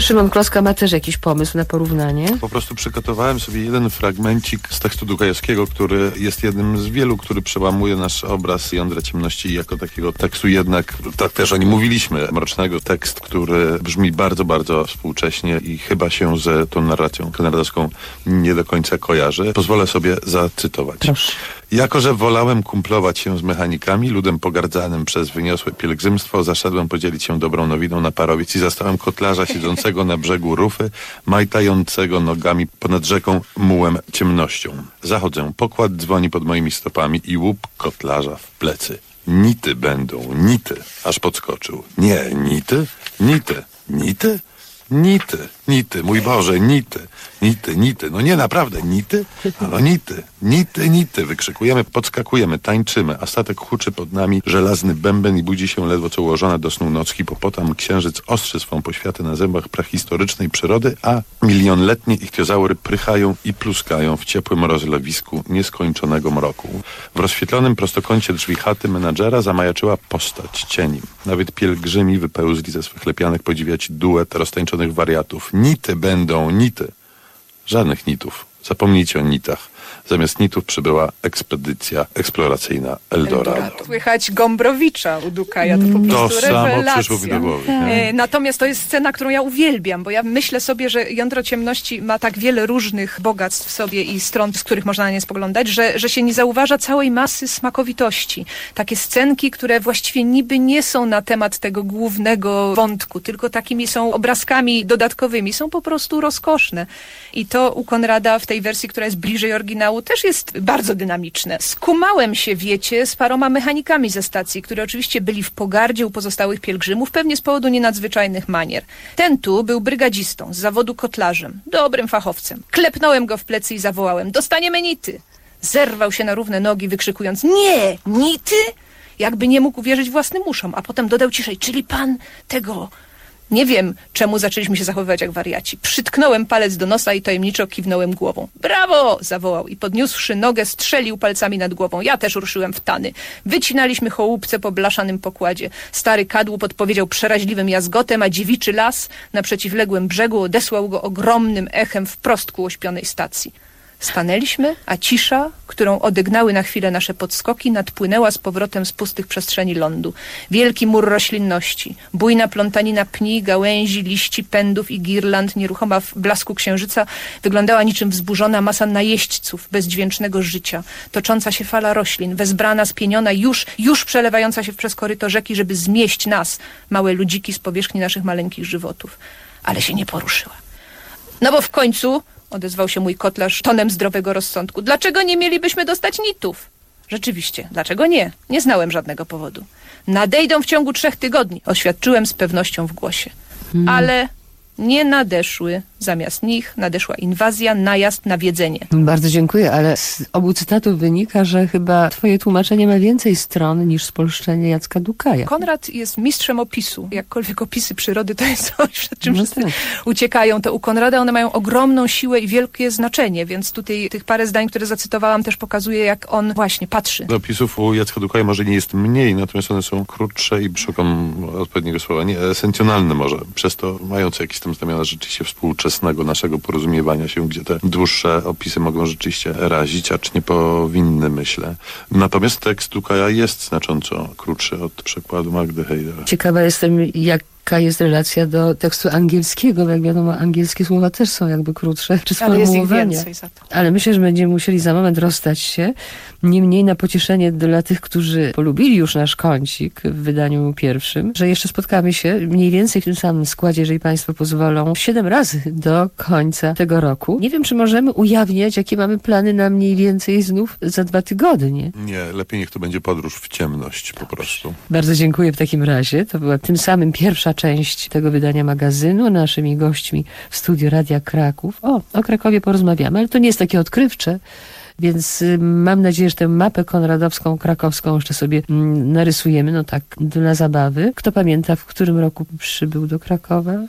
Szymon Kloska ma też jakiś pomysł na porównanie? Po prostu przygotowałem sobie jeden fragmencik z tekstu Dukajowskiego, który jest jednym z wielu, który przełamuje nasz obraz Jądra Ciemności jako takiego tekstu jednak, tak też o nim mówiliśmy, mrocznego. Tekst, który brzmi bardzo, bardzo współcześnie i chyba się z tą narracją konradowską nie do końca kojarzy. Pozwolę sobie zacytować. Proszę. Jako że wolałem kumplować się z mechanikami, ludem pogardzanym przez wyniosłe pielgrzymstwo, zaszedłem podzielić się dobrą nowiną na parowiec i zastałem kotlarza siedzącego na brzegu Rufy, majtającego nogami ponad rzeką mułem ciemnością. Zachodzę, pokład dzwoni pod moimi stopami i łup kotlarza w plecy. Nity będą, nity, aż podskoczył. Nie, nity, nity, nity? Nity, nity, mój Boże, nity, nity, nity. No nie, naprawdę, nity? No nity, nity, nity. Wykrzykujemy, podskakujemy, tańczymy, a statek huczy pod nami żelazny bęben i budzi się ledwo co ułożona do snu noc. Hipopotam, księżyc ostrzy swą poświatę na zębach prehistorycznej przyrody, a milionletnie ichtiozaury prychają i pluskają w ciepłym rozlewisku nieskończonego mroku. W rozświetlonym prostokącie drzwi chaty menadżera zamajaczyła postać, cień. Nawet pielgrzymi wypełzli ze swych lepianek podziwiać duet roztańczonych wariatów. Nity będą, nity. Żadnych nitów. Zapomnijcie o nitach. Zamiast nitów przybyła ekspedycja eksploracyjna Eldorado. Słychać Gombrowicza u Dukaja, to po prostu rewelacja. Samo przyszło mi do głowy. Natomiast to jest scena, którą ja uwielbiam, bo ja myślę sobie, że Jądro Ciemności ma tak wiele różnych bogactw w sobie i stron, z których można na nie spoglądać, że się nie zauważa całej masy smakowitości. Takie scenki, które właściwie niby nie są na temat tego głównego wątku, tylko takimi są obrazkami dodatkowymi, są po prostu rozkoszne. I to u Konrada w tej wersji, która jest bliżej oryginału, też jest bardzo dynamiczne. Skumałem się, wiecie, z paroma mechanikami ze stacji, którzy oczywiście byli w pogardzie u pozostałych pielgrzymów, pewnie z powodu nienadzwyczajnych manier. Ten tu był brygadzistą, z zawodu kotlarzem, dobrym fachowcem. Klepnąłem go w plecy i zawołałem: dostaniemy nity! Zerwał się na równe nogi, wykrzykując: nie, nity? Jakby nie mógł uwierzyć własnym uszom, a potem dodał ciszej: czyli pan tego... Nie wiem, czemu zaczęliśmy się zachowywać jak wariaci. Przytknąłem palec do nosa i tajemniczo kiwnąłem głową. Brawo! Zawołał i podniósłszy nogę, strzelił palcami nad głową. Ja też ruszyłem w tany. Wycinaliśmy chołupce po blaszanym pokładzie. Stary kadłub odpowiedział przeraźliwym jazgotem, a dziewiczy las na przeciwległym brzegu odesłał go ogromnym echem wprost ku ośpionej stacji. Stanęliśmy, a cisza, którą odegnały na chwilę nasze podskoki, nadpłynęła z powrotem z pustych przestrzeni lądu. Wielki mur roślinności, bujna plątanina pni, gałęzi, liści, pędów i girland, nieruchoma w blasku księżyca, wyglądała niczym wzburzona masa najeźdźców bezdźwięcznego życia. Tocząca się fala roślin, wezbrana, spieniona, już przelewająca się przez koryto rzeki, żeby zmieść nas, małe ludziki, z powierzchni naszych maleńkich żywotów. Ale się nie poruszyła. No bo w końcu... odezwał się mój kotlarz tonem zdrowego rozsądku. Dlaczego nie mielibyśmy dostać nitów? Rzeczywiście, dlaczego nie? Nie znałem żadnego powodu. Nadejdą w ciągu 3 tygodni, oświadczyłem z pewnością w głosie. Ale nie nadeszły. Zamiast nich nadeszła inwazja, najazd, nawiedzenie. Bardzo dziękuję, ale z obu cytatów wynika, że chyba twoje tłumaczenie ma więcej stron niż spolszczenie Jacka Dukaja. Konrad jest mistrzem opisu. Jakkolwiek opisy przyrody to jest coś, przed czym wszyscy uciekają, to u Konrada one mają ogromną siłę i wielkie znaczenie, więc tutaj tych parę zdań, które zacytowałam, też pokazuje, jak on właśnie patrzy. Opisów u Jacka Dukaja może nie jest mniej, natomiast one są krótsze i szukam odpowiedniego słowa, nie esencjonalne może, przez to mające jakieś tam znamiona rzeczywiście współczesnego naszego porozumiewania się, gdzie te dłuższe opisy mogą rzeczywiście razić, acz nie powinny, myślę. Natomiast tekst Dukaja jest znacząco krótszy od przekładu Magdy Heider. Ciekawa jestem, jaka jest relacja do tekstu angielskiego, bo jak wiadomo, angielskie słowa też są jakby krótsze, czy sformułowania. Ale jest ich więcej za to. Ale myślę, że będziemy musieli za moment rozstać się. Niemniej na pocieszenie dla tych, którzy polubili już nasz kącik w wydaniu pierwszym, że jeszcze spotkamy się mniej więcej w tym samym składzie, jeżeli państwo pozwolą, 7 razy do końca tego roku. Nie wiem, czy możemy ujawniać, jakie mamy plany na mniej więcej znów za 2 tygodnie. Nie, lepiej niech to będzie podróż w ciemność po prostu. Bardzo dziękuję w takim razie. To była tym samym pierwsza część tego wydania magazynu. Naszymi gośćmi w studiu Radia Kraków. O Krakowie porozmawiamy, ale to nie jest takie odkrywcze. Więc mam nadzieję, że tę mapę konradowską, krakowską jeszcze sobie narysujemy, no tak, dla zabawy. Kto pamięta, w którym roku przybył do Krakowa?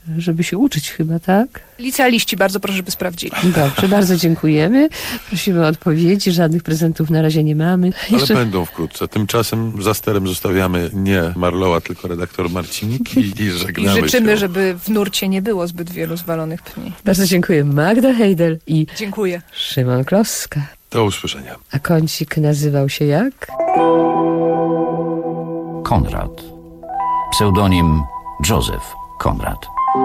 żeby się uczyć chyba, tak? Licealiści, bardzo proszę, żeby sprawdzili. Dobrze, bardzo dziękujemy. Prosimy o odpowiedzi, żadnych prezentów na razie nie mamy. Ale będą wkrótce. Tymczasem za sterem zostawiamy nie Marlowa, tylko redaktor Marcinik i żegnamy I życzymy, się. żeby w nurcie nie było zbyt wielu zwalonych pni. Bardzo dziękuję. Magda Hejdel i Dziękuję. Szymon Kloska. Do usłyszenia. A kącik nazywał się jak? Konrad. Pseudonim Józef Konrad.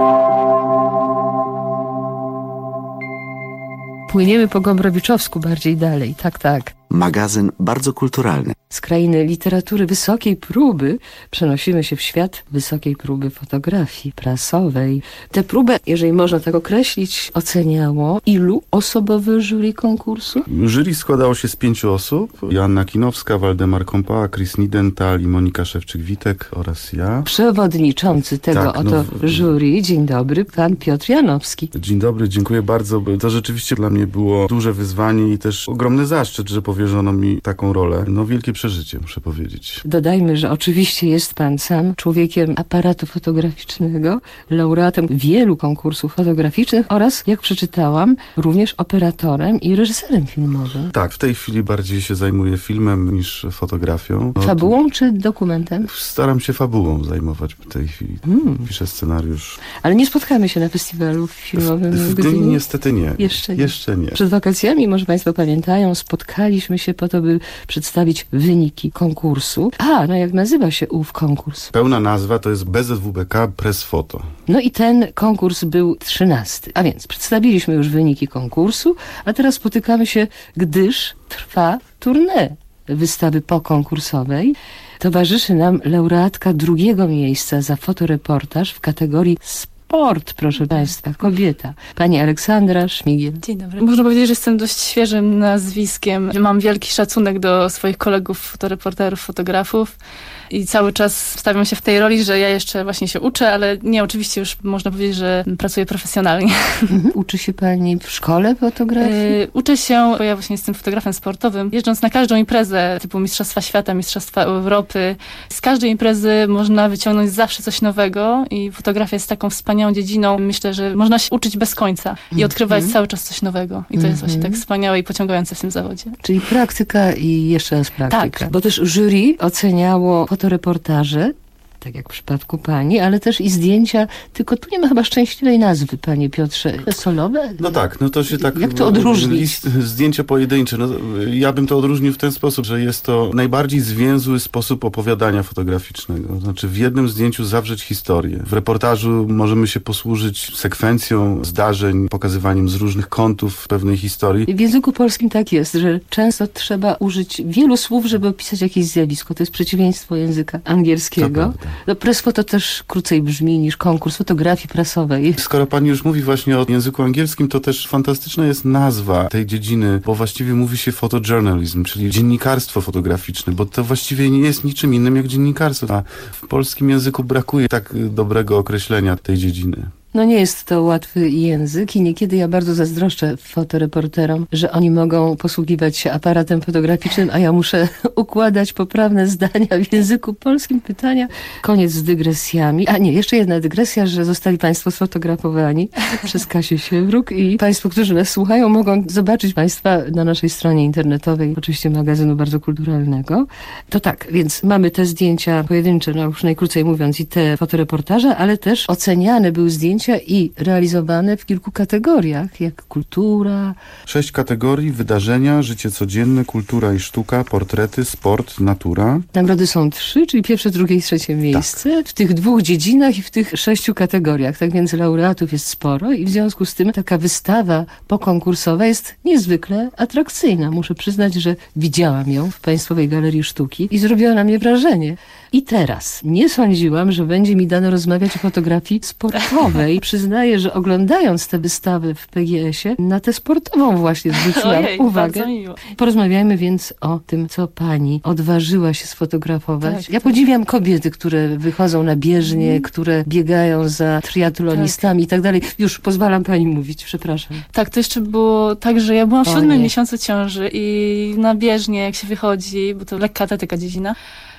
Płyniemy po Gombrowiczowisku bardziej dalej. Tak. Magazyn bardzo kulturalny. Z krainy literatury wysokiej próby przenosimy się w świat wysokiej próby fotografii prasowej. Tę próbę, jeżeli można tak określić, oceniało ilu osobowe jury konkursu? Jury składało się z 5 osób. Joanna Kinowska, Waldemar Kąpała, Chris Nidental i Monika Szewczyk-Witek oraz ja. Przewodniczący tego jury, dzień dobry, pan Piotr Janowski. Dzień dobry, dziękuję bardzo. To rzeczywiście dla mnie było duże wyzwanie i też ogromny zaszczyt, że powierzono mi taką rolę. Wielkie przeżycie, muszę powiedzieć. Dodajmy, że oczywiście jest pan sam człowiekiem aparatu fotograficznego, laureatem wielu konkursów fotograficznych oraz, jak przeczytałam, również operatorem i reżyserem filmowym. Tak, w tej chwili bardziej się zajmuję filmem niż fotografią. Fabułą czy dokumentem? Staram się fabułą zajmować w tej chwili. Piszę scenariusz. Ale nie spotkamy się na festiwalu filmowym w Gdyni niestety nie. Jeszcze nie. Przed wakacjami, może państwo pamiętają, spotkaliśmy się po to, by przedstawić wyniki konkursu. Jak nazywa się ów konkurs? Pełna nazwa to jest BZWBK Press Photo. I ten konkurs był 13. A więc przedstawiliśmy już wyniki konkursu, a teraz spotykamy się, gdyż trwa tournée wystawy pokonkursowej. Towarzyszy nam laureatka 2. miejsca za fotoreportaż w kategorii sport, proszę państwa, kobieta. Pani Aleksandra Szmigiel. Dzień dobry. Można powiedzieć, że jestem dość świeżym nazwiskiem. Mam wielki szacunek do swoich kolegów, fotoreporterów, fotografów i cały czas stawiam się w tej roli, że ja jeszcze właśnie się uczę, ale nie, oczywiście już można powiedzieć, że pracuję profesjonalnie. Uczy się pani w szkole fotografii? Uczę się, bo ja właśnie jestem fotografem sportowym. Jeżdżąc na każdą imprezę typu Mistrzostwa Świata, Mistrzostwa Europy, z każdej imprezy można wyciągnąć zawsze coś nowego i fotografia jest taką wspaniałą dziedziną. Myślę, że można się uczyć bez końca i odkrywać cały czas coś nowego. I to jest właśnie tak wspaniałe i pociągające w tym zawodzie. Czyli praktyka i jeszcze raz praktyka. Tak. Bo też jury oceniało fotoreportaże, tak jak w przypadku pani, ale też i zdjęcia, tylko tu nie ma chyba szczęśliwej nazwy, panie Piotrze. Solowe? To się tak... Jak to odróżnić? Zdjęcia pojedyncze. Ja bym to odróżnił w ten sposób, że jest to najbardziej zwięzły sposób opowiadania fotograficznego. Znaczy w jednym zdjęciu zawrzeć historię. W reportażu możemy się posłużyć sekwencją zdarzeń, pokazywaniem z różnych kątów pewnej historii. W języku polskim tak jest, że często trzeba użyć wielu słów, żeby opisać jakieś zjawisko. To jest przeciwieństwo języka angielskiego. Press Photo też krócej brzmi niż konkurs fotografii prasowej. Skoro pani już mówi właśnie o języku angielskim, to też fantastyczna jest nazwa tej dziedziny, bo właściwie mówi się photojournalism, czyli dziennikarstwo fotograficzne, bo to właściwie nie jest niczym innym jak dziennikarstwo, a w polskim języku brakuje tak dobrego określenia tej dziedziny. Nie jest to łatwy język i niekiedy ja bardzo zazdroszczę fotoreporterom, że oni mogą posługiwać się aparatem fotograficznym, a ja muszę układać poprawne zdania w języku polskim. Pytania. Koniec z dygresjami. Jeszcze jedna dygresja, że zostali państwo sfotografowani przez Kasię Siewruk i państwo, którzy nas słuchają, mogą zobaczyć państwa na naszej stronie internetowej, oczywiście magazynu bardzo kulturalnego. To tak, więc mamy te zdjęcia pojedyncze, już najkrócej mówiąc, i te fotoreportaże, ale też oceniane były zdjęcia i realizowane w kilku kategoriach, jak kultura. 6 kategorii: wydarzenia, życie codzienne, kultura i sztuka, portrety, sport, natura. Nagrody są 3, czyli pierwsze, drugie i trzecie miejsce w tych 2 dziedzinach i w tych 6 kategoriach. Tak więc laureatów jest sporo i w związku z tym taka wystawa pokonkursowa jest niezwykle atrakcyjna. Muszę przyznać, że widziałam ją w Państwowej Galerii Sztuki i zrobiła na mnie wrażenie. I teraz nie sądziłam, że będzie mi dane rozmawiać o fotografii sportowej. Przyznaję, że oglądając tę wystawę w PGS-ie, na tę sportową właśnie zwróciłam uwagę. Porozmawiajmy więc o tym, co pani odważyła się sfotografować. Ja podziwiam kobiety, które wychodzą na bieżnię, które biegają za triatlonistami i tak dalej. Już pozwalam pani mówić, przepraszam. Tak, to jeszcze było tak, że ja byłam w 7. miesiącu ciąży i na bieżnię, jak się wychodzi, bo to lekka atletyka dziedzina,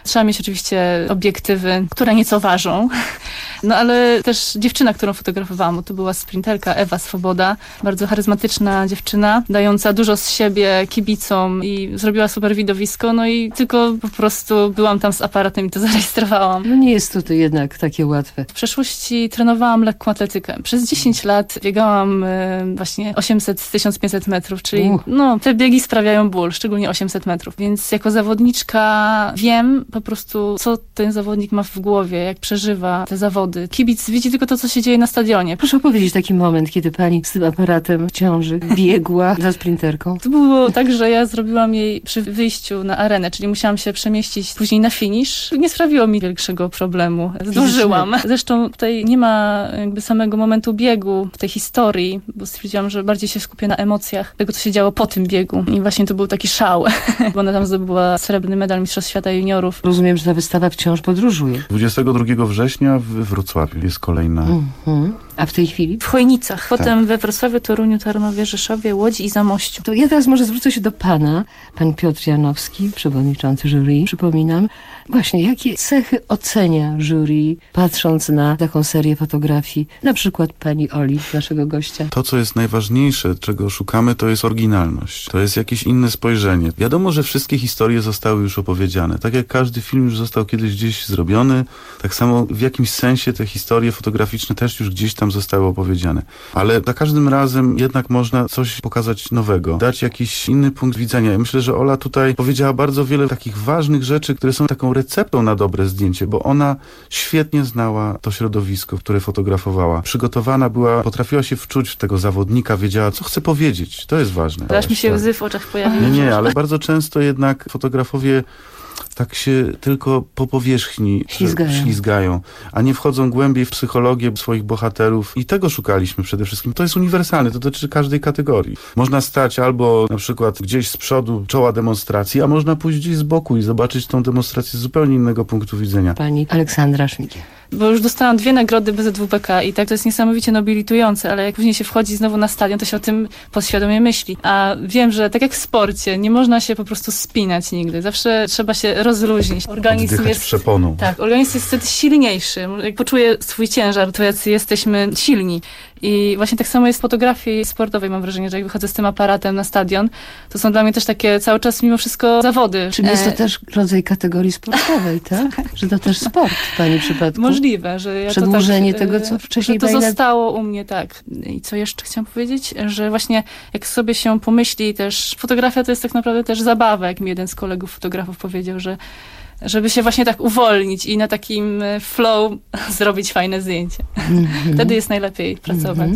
Trzeba mieć oczywiście obiektywy, które nieco ważą. No ale też dziewczyna, którą fotografowałam, to była sprinterka Ewa Swoboda, bardzo charyzmatyczna dziewczyna, dająca dużo z siebie kibicom i zrobiła super widowisko, no i tylko po prostu byłam tam z aparatem i to zarejestrowałam. No nie jest to jednak takie łatwe. W przeszłości trenowałam lekką atletykę. Przez 10 lat biegałam właśnie 800-1500 metrów, czyli no, te biegi sprawiają ból, szczególnie 800 metrów. Więc jako zawodniczka wiem po prostu, co ten zawodnik ma w głowie, jak przeżywa te zawody. Kibic widzi tylko to, co się dzieje na stadionie. Proszę opowiedzieć taki moment, kiedy pani z tym aparatem w ciąży biegła za sprinterką. To było tak, że ja zrobiłam jej przy wyjściu na arenę, czyli musiałam się przemieścić później na finisz. Nie sprawiło mi większego problemu. Zdążyłam. Zresztą tutaj nie ma jakby samego momentu biegu w tej historii, bo stwierdziłam, że bardziej się skupię na emocjach tego, co się działo po tym biegu. I właśnie to był taki szał, bo ona tam zdobyła srebrny medal Mistrzostw Świata Juniorów. Rozumiem, że ta wystawa wciąż podróżuje. 22 września w Wrocławiu jest kolejna. A w tej chwili? W Chojnicach. Potem we Wrocławiu, Toruniu, Tarnowie, Rzeszowie, Łodzi i Zamościu. To ja teraz może zwrócę się do pana. Pan Piotr Janowski, przewodniczący jury, przypominam. Właśnie, jakie cechy ocenia jury, patrząc na taką serię fotografii, na przykład pani Oli, naszego gościa? To, co jest najważniejsze, czego szukamy, to jest oryginalność. To jest jakieś inne spojrzenie. Wiadomo, że wszystkie historie zostały już opowiedziane. Tak jak każdy film już został kiedyś gdzieś zrobiony, tak samo w jakimś sensie te historie fotograficzne też już gdzieś tam zostały opowiedziane. Ale za każdym razem jednak można coś pokazać nowego, dać jakiś inny punkt widzenia. Ja myślę, że Ola tutaj powiedziała bardzo wiele takich ważnych rzeczy, które są taką receptą na dobre zdjęcie, bo ona świetnie znała to środowisko, które fotografowała. Przygotowana była, potrafiła się wczuć w tego zawodnika, wiedziała, co chce powiedzieć. To jest ważne. Aż mi się łzy w oczach pojawiły. Nie, ale bardzo często jednak fotografowie tak się tylko po powierzchni ślizgają, a nie wchodzą głębiej w psychologię swoich bohaterów i tego szukaliśmy przede wszystkim. To jest uniwersalne, to dotyczy każdej kategorii. Można stać albo na przykład gdzieś z przodu czoła demonstracji, a można pójść gdzieś z boku i zobaczyć tą demonstrację z zupełnie innego punktu widzenia. Pani Aleksandra Szmigiel. Bo już dostałam 2 nagrody BZWPK i tak to jest niesamowicie nobilitujące, ale jak później się wchodzi znowu na stadion, to się o tym podświadomie myśli. A wiem, że tak jak w sporcie, nie można się po prostu spinać nigdy. Zawsze trzeba się rozluźnić. Organizm jest przeponą. Tak, organizm jest wtedy silniejszy. Jak poczuje swój ciężar, to jacy jesteśmy silni. I właśnie tak samo jest w fotografii sportowej. Mam wrażenie, że jak wychodzę z tym aparatem na stadion, to są dla mnie też takie cały czas mimo wszystko zawody. Czyli jest to też rodzaj kategorii sportowej, tak? Że to też sport w pani przypadku? Możliwe, że ja przedłużenie to tak, tego, co wcześniej to zostało u mnie, tak. I co jeszcze chciałam powiedzieć? Że właśnie jak sobie się pomyśli też, fotografia to jest tak naprawdę też zabawa, jak mi jeden z kolegów fotografów powiedział, że żeby się właśnie tak uwolnić i na takim flow zrobić fajne zdjęcie. Wtedy jest najlepiej pracować.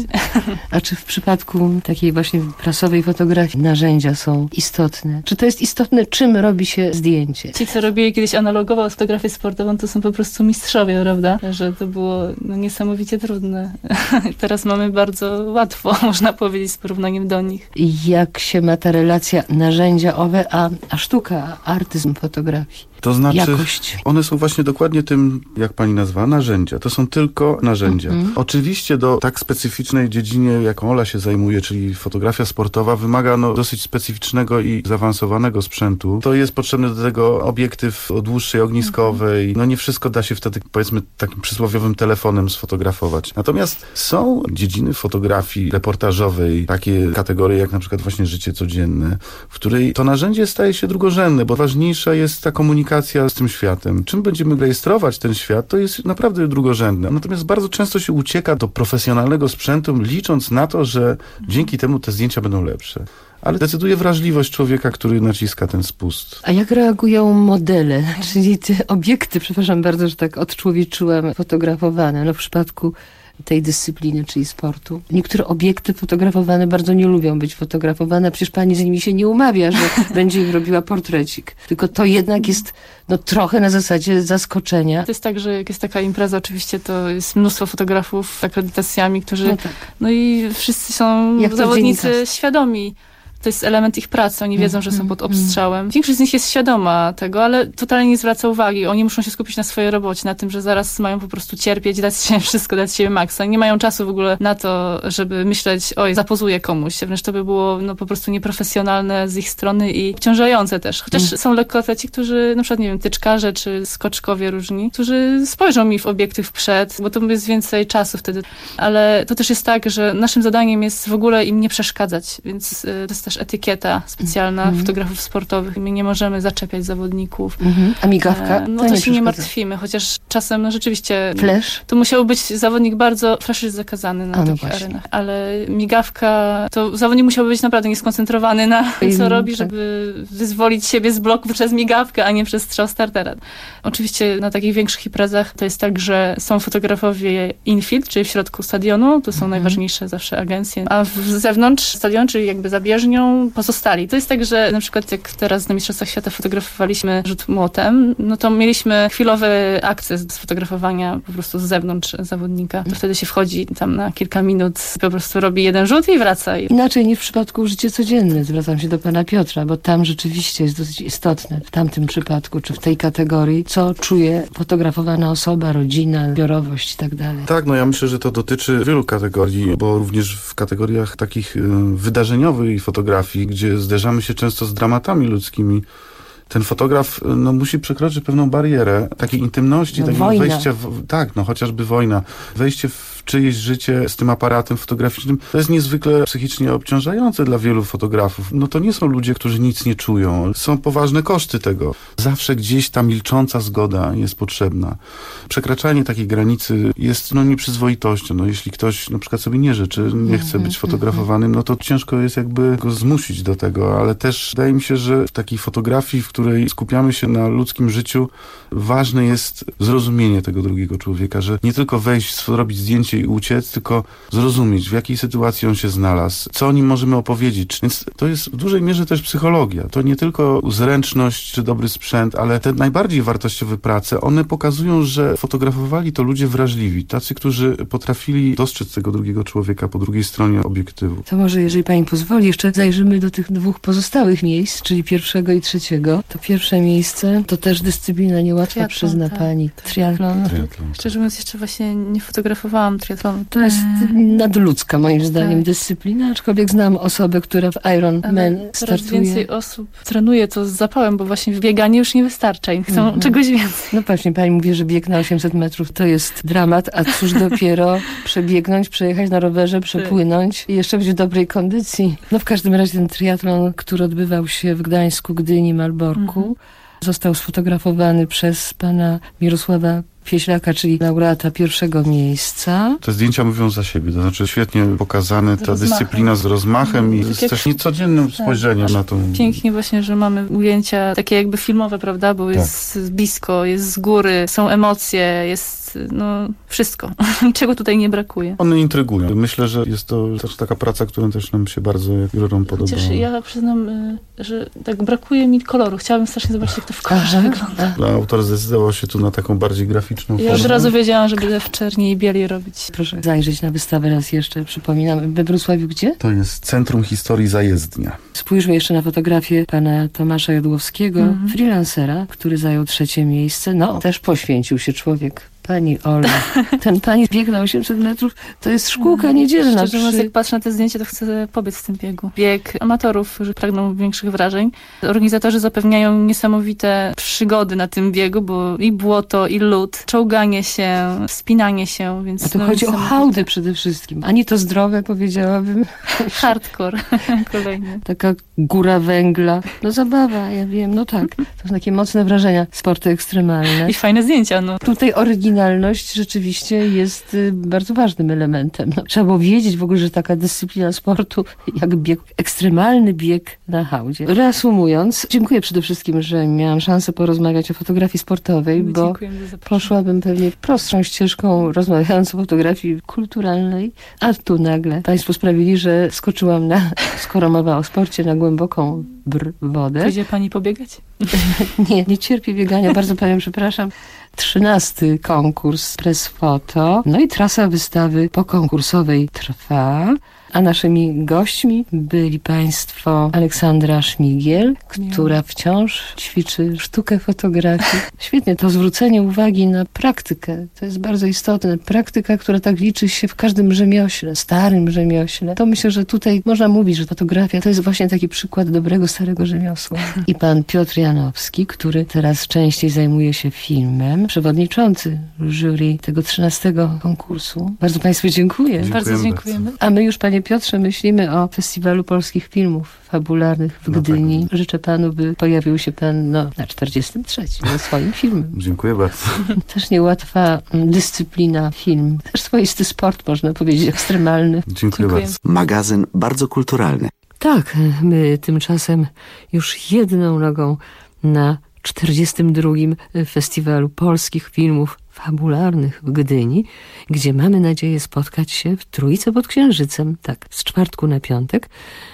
A czy w przypadku takiej właśnie prasowej fotografii narzędzia są istotne? Czy to jest istotne, czym robi się zdjęcie? Ci, co robili kiedyś analogowo fotografię sportową, to są po prostu mistrzowie, prawda? Że to było niesamowicie trudne. Teraz mamy bardzo łatwo, można powiedzieć, z porównaniem do nich. Jak się ma ta relacja narzędzia owe, a sztuka, artyzm fotografii? To znaczy, jakość. One są właśnie dokładnie tym, jak pani nazwa, narzędzia. To są tylko narzędzia. Oczywiście do tak specyficznej dziedzinie, jaką Ola się zajmuje, czyli fotografia sportowa, wymaga dosyć specyficznego i zaawansowanego sprzętu. To jest potrzebny do tego obiektyw o dłuższej ogniskowej. Nie wszystko da się wtedy, powiedzmy, takim przysłowiowym telefonem sfotografować. Natomiast są dziedziny fotografii reportażowej, takie kategorie jak na przykład właśnie życie codzienne, w której to narzędzie staje się drugorzędne, bo ważniejsza jest ta komunikacja z tym światem. Czym będziemy rejestrować ten świat, to jest naprawdę drugorzędne. Natomiast bardzo często się ucieka do profesjonalnego sprzętu, licząc na to, że dzięki temu te zdjęcia będą lepsze. Ale decyduje wrażliwość człowieka, który naciska ten spust. A jak reagują modele, czyli te obiekty, przepraszam bardzo, że tak odczłowieczyłam, fotografowane, w przypadku tej dyscypliny, czyli sportu. Niektóre obiekty fotografowane bardzo nie lubią być fotografowane, przecież pani z nimi się nie umawia, że będzie im robiła portrecik. Tylko to jednak jest trochę na zasadzie zaskoczenia. To jest tak, że jak jest taka impreza, oczywiście to jest mnóstwo fotografów z akredytacjami, którzy... No i wszyscy są zawodnicy świadomi To jest element ich pracy. Oni wiedzą, że są pod obstrzałem. Większość z nich jest świadoma tego, ale totalnie nie zwraca uwagi. Oni muszą się skupić na swojej robocie, na tym, że zaraz mają po prostu cierpieć, dać się wszystko, dać siebie maksa. Nie mają czasu w ogóle na to, żeby myśleć, oj, zapozuję komuś. Wręcz to by było po prostu nieprofesjonalne z ich strony i obciążające też. Chociaż są lekkoatleci, którzy, na przykład, nie wiem, tyczkarze czy skoczkowie różni, którzy spojrzą mi w obiektyw przed, bo to jest więcej czasu wtedy. Ale to też jest tak, że naszym zadaniem jest w ogóle im nie przeszkadzać, więc to jest też etykieta specjalna fotografów sportowych. My nie możemy zaczepiać zawodników. A migawka? To się nie martwimy, chociaż czasem rzeczywiście... Flash? To musiał być zawodnik bardzo... Flash jest zakazany na takich arenach. Ale migawka, to zawodnik musiałby być naprawdę nieskoncentrowany na co robi, żeby wyzwolić siebie z bloku przez migawkę, a nie przez strzał startera. Oczywiście na takich większych imprezach to jest tak, że są fotografowie infield, czyli w środku stadionu, to są najważniejsze zawsze agencje, a w zewnątrz stadionu, czyli jakby za bieżnią, pozostali. To jest tak, że na przykład jak teraz na Mistrzostwach Świata fotografowaliśmy rzut młotem, no to mieliśmy chwilowy akces do sfotografowania po prostu z zewnątrz zawodnika. To wtedy się wchodzi tam na kilka minut, po prostu robi jeden rzut i wraca. Inaczej niż w przypadku życia codzienne. Zwracam się do pana Piotra, bo tam rzeczywiście jest dosyć istotne w tamtym przypadku, czy w tej kategorii, co czuje fotografowana osoba, rodzina, zbiorowość i tak dalej. Tak, ja myślę, że to dotyczy wielu kategorii, bo również w kategoriach takich wydarzeniowej fotografii, gdzie zderzamy się często z dramatami ludzkimi, ten fotograf musi przekroczyć pewną barierę takiej intymności, takiego wejścia chociażby wojna. Wejście w czyjeś życie z tym aparatem fotograficznym, to jest niezwykle psychicznie obciążające dla wielu fotografów. To nie są ludzie, którzy nic nie czują. Są poważne koszty tego. Zawsze gdzieś ta milcząca zgoda jest potrzebna. Przekraczanie takiej granicy jest nieprzyzwoitością. Jeśli ktoś na przykład sobie nie życzy, nie chce być fotografowanym, to ciężko jest jakby go zmusić do tego, ale też wydaje mi się, że w takiej fotografii, w której skupiamy się na ludzkim życiu, ważne jest zrozumienie tego drugiego człowieka, że nie tylko wejść, zrobić zdjęcie i uciec, tylko zrozumieć, w jakiej sytuacji on się znalazł, co o nim możemy opowiedzieć. Więc to jest w dużej mierze też psychologia. To nie tylko zręczność czy dobry sprzęt, ale te najbardziej wartościowe prace, one pokazują, że fotografowali to ludzie wrażliwi, tacy, którzy potrafili dostrzec tego drugiego człowieka po drugiej stronie obiektywu. To może, jeżeli pani pozwoli, jeszcze zajrzymy do tych dwóch pozostałych miejsc, czyli pierwszego i trzeciego. To pierwsze miejsce to też dyscyplina niełatwa, triathlon, przyzna pani. Triathlon. Szczerze mówiąc, jeszcze właśnie nie fotografowałam triatlonu. To jest nadludzka, moim zdaniem, dyscyplina, aczkolwiek znam osobę, która w Ironman coraz startuje. więcej osób trenuje to z zapałem, bo właśnie bieganie już nie wystarcza im. Chcą czegoś więcej. Właśnie, pani mówi, że bieg na 800 metrów to jest dramat, a cóż dopiero przebiegnąć, przejechać na rowerze, przepłynąć i jeszcze być w dobrej kondycji. W każdym razie ten triatlon, który odbywał się w Gdańsku, Gdyni, Malborku, został sfotografowany przez pana Mirosława Pieślaka, czyli laureata pierwszego miejsca. Te zdjęcia mówią za siebie, to znaczy świetnie pokazane ta dyscyplina z rozmachem i z też niecodziennym spojrzeniem na tą... Pięknie właśnie, że mamy ujęcia takie jakby filmowe, prawda, bo jest blisko, jest z góry, są emocje, jest wszystko. Niczego tutaj nie brakuje. One intrygują. Myślę, że jest to też taka praca, która też nam się bardzo jurorom podoba. Chociaż ja przyznam, że tak brakuje mi koloru. Chciałabym strasznie zobaczyć, jak to w kolorze wygląda. Autor zdecydował się tu na taką bardziej graficzną formę. Ja od razu wiedziałam, że będę w czerni i bieli robić. Proszę zajrzeć na wystawę raz jeszcze. Przypominam, we Wrocławiu gdzie? To jest Centrum Historii Zajezdnia. Spójrzmy jeszcze na fotografię pana Tomasza Jodłowskiego, freelancera, który zajął 3. miejsce. Też poświęcił się człowiek. Pani Ola, ten pani bieg na 800 metrów, to jest szkółka niedzielna. Szczerze mówiąc, jak patrzę na te zdjęcie, to chcę pobiec w tym biegu. Bieg amatorów, którzy pragną większych wrażeń. Organizatorzy zapewniają niesamowite przygody na tym biegu, bo i błoto, i lód, czołganie się, wspinanie się. Więc a tu chodzi o hałdy przede wszystkim. Ani to zdrowe, powiedziałabym. Hardcore. Kolejny. Taka góra węgla. Zabawa, ja wiem, tak. To są takie mocne wrażenia. Sporty ekstremalne. I fajne zdjęcia, Tutaj oryginalność rzeczywiście jest bardzo ważnym elementem. Trzeba było wiedzieć w ogóle, że taka dyscyplina sportu jak bieg, ekstremalny bieg na hałdzie. Reasumując, dziękuję przede wszystkim, że miałam szansę porozmawiać o fotografii sportowej, bo poszłabym pewnie prostszą ścieżką rozmawiając o fotografii kulturalnej, a tu nagle państwo sprawili, że skoczyłam skoro mowa o sporcie, na głęboką wodę. Pójdzie pani pobiegać? Nie cierpię biegania, bardzo panią przepraszam. 13. konkurs Press Photo. I trasa wystawy pokonkursowej trwa. A naszymi gośćmi byli państwo Aleksandra Szmigiel, która wciąż ćwiczy sztukę fotografii. Świetnie, to zwrócenie uwagi na praktykę. To jest bardzo istotne. Praktyka, która tak liczy się w każdym rzemiośle, starym rzemiośle. To myślę, że tutaj można mówić, że fotografia to jest właśnie taki przykład dobrego, starego rzemiosła. I pan Piotr Janowski, który teraz częściej zajmuje się filmem, przewodniczący jury tego 13. konkursu. Bardzo państwu dziękuję. Bardzo dziękujemy. A my już, panie Piotrze, myślimy o Festiwalu Polskich Filmów Fabularnych w Gdyni. Tak. Życzę panu, by pojawił się pan na 43. ze swoim filmem. Dziękuję bardzo. Też niełatwa dyscyplina film. Też swoisty sport, można powiedzieć, ekstremalny. Dziękuję bardzo. Magazyn bardzo kulturalny. Tak, my tymczasem już jedną nogą na 42. Festiwalu Polskich Filmów Fabularnych w Gdyni, gdzie mamy nadzieję spotkać się w Trójce pod Księżycem, tak, z czwartku na piątek,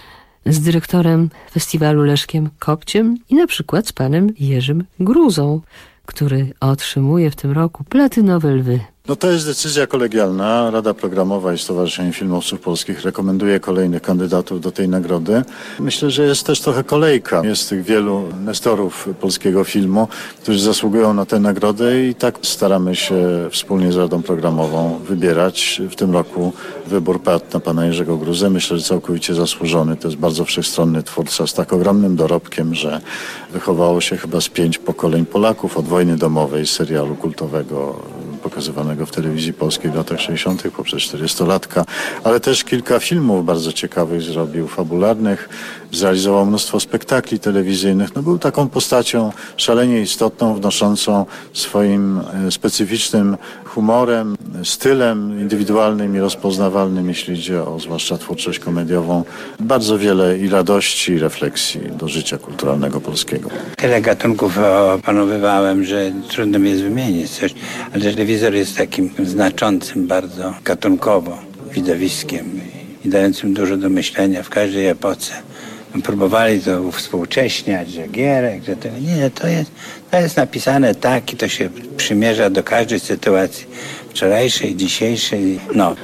z dyrektorem festiwalu Leszkiem Kopciem i na przykład z panem Jerzym Gruzą, który otrzymuje w tym roku Platynowe Lwy. No to jest decyzja kolegialna. Rada Programowa i Stowarzyszenie Filmowców Polskich rekomenduje kolejnych kandydatów do tej nagrody. Myślę, że jest też trochę kolejka. Jest tych wielu nestorów polskiego filmu, którzy zasługują na tę nagrodę i tak staramy się wspólnie z Radą Programową wybierać. W tym roku wybór padł na pana Jerzego Gruzę. Myślę, że całkowicie zasłużony. To jest bardzo wszechstronny twórca z tak ogromnym dorobkiem, że wychowało się chyba z 5 pokoleń Polaków od wojny domowej, serialu kultowego pokazywanego w telewizji polskiej w latach 60. poprzez 40-latka, ale też kilka filmów bardzo ciekawych zrobił, fabularnych, zrealizował mnóstwo spektakli telewizyjnych. No, był taką postacią szalenie istotną, wnoszącą swoim specyficznym humorem, stylem indywidualnym i rozpoznawalnym, jeśli idzie o zwłaszcza twórczość komediową, bardzo wiele i radości, i refleksji do życia kulturalnego polskiego. Tyle gatunków opanowywałem, że trudno mi jest wymienić coś, ale telewizor jest takim znaczącym bardzo gatunkowo widowiskiem i dającym dużo do myślenia w każdej epoce. Próbowali to uwspółcześniać, że Gierek, że to nie, to jest napisane tak i to się przymierza do każdej sytuacji wczorajszej, dzisiejszej, no.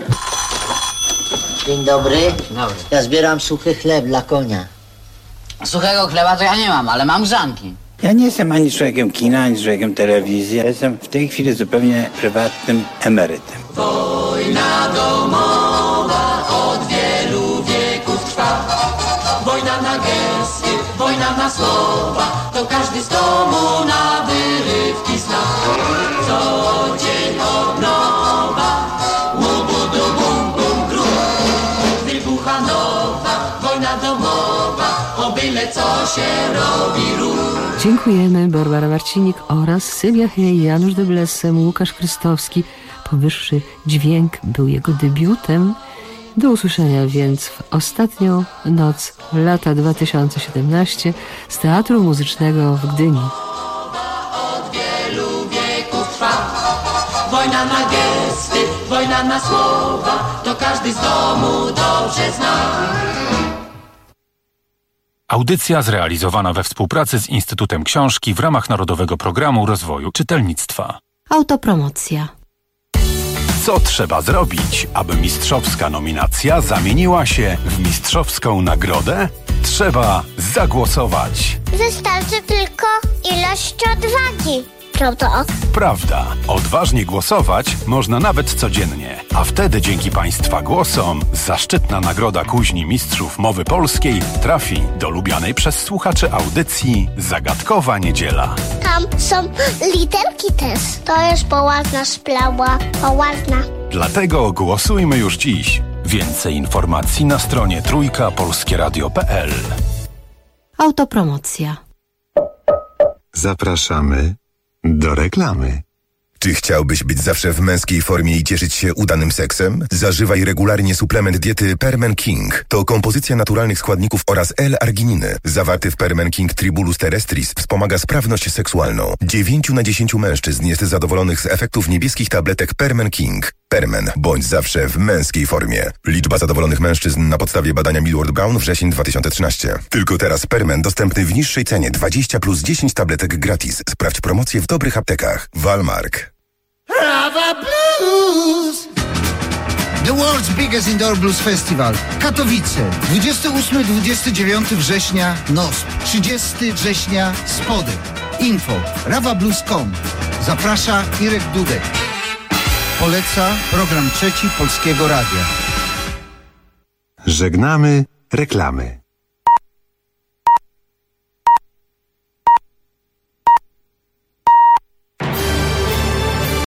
Dzień dobry. Dobry. Ja zbieram suchy chleb dla konia. Suchego chleba to ja nie mam, ale mam grzanki. Ja nie jestem ani człowiekiem kina, ani człowiekiem telewizji. Ja jestem w tej chwili zupełnie prywatnym emerytem. Wojna domowa od wielu wieków trwa. Wojna na gesty, wojna na słowa, to każdy z domu na wyrywki zna. Co dzień odnowa, łubudu bum bum grum. Wybucha nowa wojna domowa, o byle co się robi ruch. Dziękujemy Barbara Marcinik oraz Sylwia Hej, Janusz de Blessem, Łukasz Krystowski. Powyższy dźwięk był jego debiutem. Do usłyszenia więc w ostatnią noc lata 2017 z Teatru Muzycznego w Gdyni. Od wielu wieków trwa. Wojna na gesty, wojna na słowa, to każdy z domu dobrze zna. Audycja zrealizowana we współpracy z Instytutem Książki w ramach Narodowego Programu Rozwoju Czytelnictwa. Autopromocja. Co trzeba zrobić, aby mistrzowska nominacja zamieniła się w mistrzowską nagrodę? Trzeba zagłosować. Wystarczy tylko ilość odwagi. Prawda? Prawda. Odważnie głosować można nawet codziennie. A wtedy dzięki Państwa głosom zaszczytna nagroda Kuźni Mistrzów Mowy Polskiej trafi do lubianej przez słuchaczy audycji Zagadkowa Niedziela. Tam są literki też. To jest poważna sprawa. Poważna. Dlatego głosujmy już dziś. Więcej informacji na stronie trójkapolskieradio.pl. Autopromocja. Zapraszamy do reklamy. Czy chciałbyś być zawsze w męskiej formie i cieszyć się udanym seksem? Zażywaj regularnie suplement diety Permen King. To kompozycja naturalnych składników oraz L-argininy. Zawarty w Permen King Tribulus terrestris wspomaga sprawność seksualną. 9 na 10 mężczyzn jest zadowolonych z efektów niebieskich tabletek Permen King. Permen. Bądź zawsze w męskiej formie. Liczba zadowolonych mężczyzn na podstawie badania Millward Brown wrzesień 2013. Tylko teraz Permen dostępny w niższej cenie 20 plus 10 tabletek gratis. Sprawdź promocję w dobrych aptekach. Walmark. Prawa Blues. The World's Biggest Indoor Blues Festival. Katowice. 28-29 września NOSP. 30 września Spodek. Info rawablues.com. Zaprasza Irek Dudek. Poleca program 3 Polskiego Radia. Żegnamy reklamy.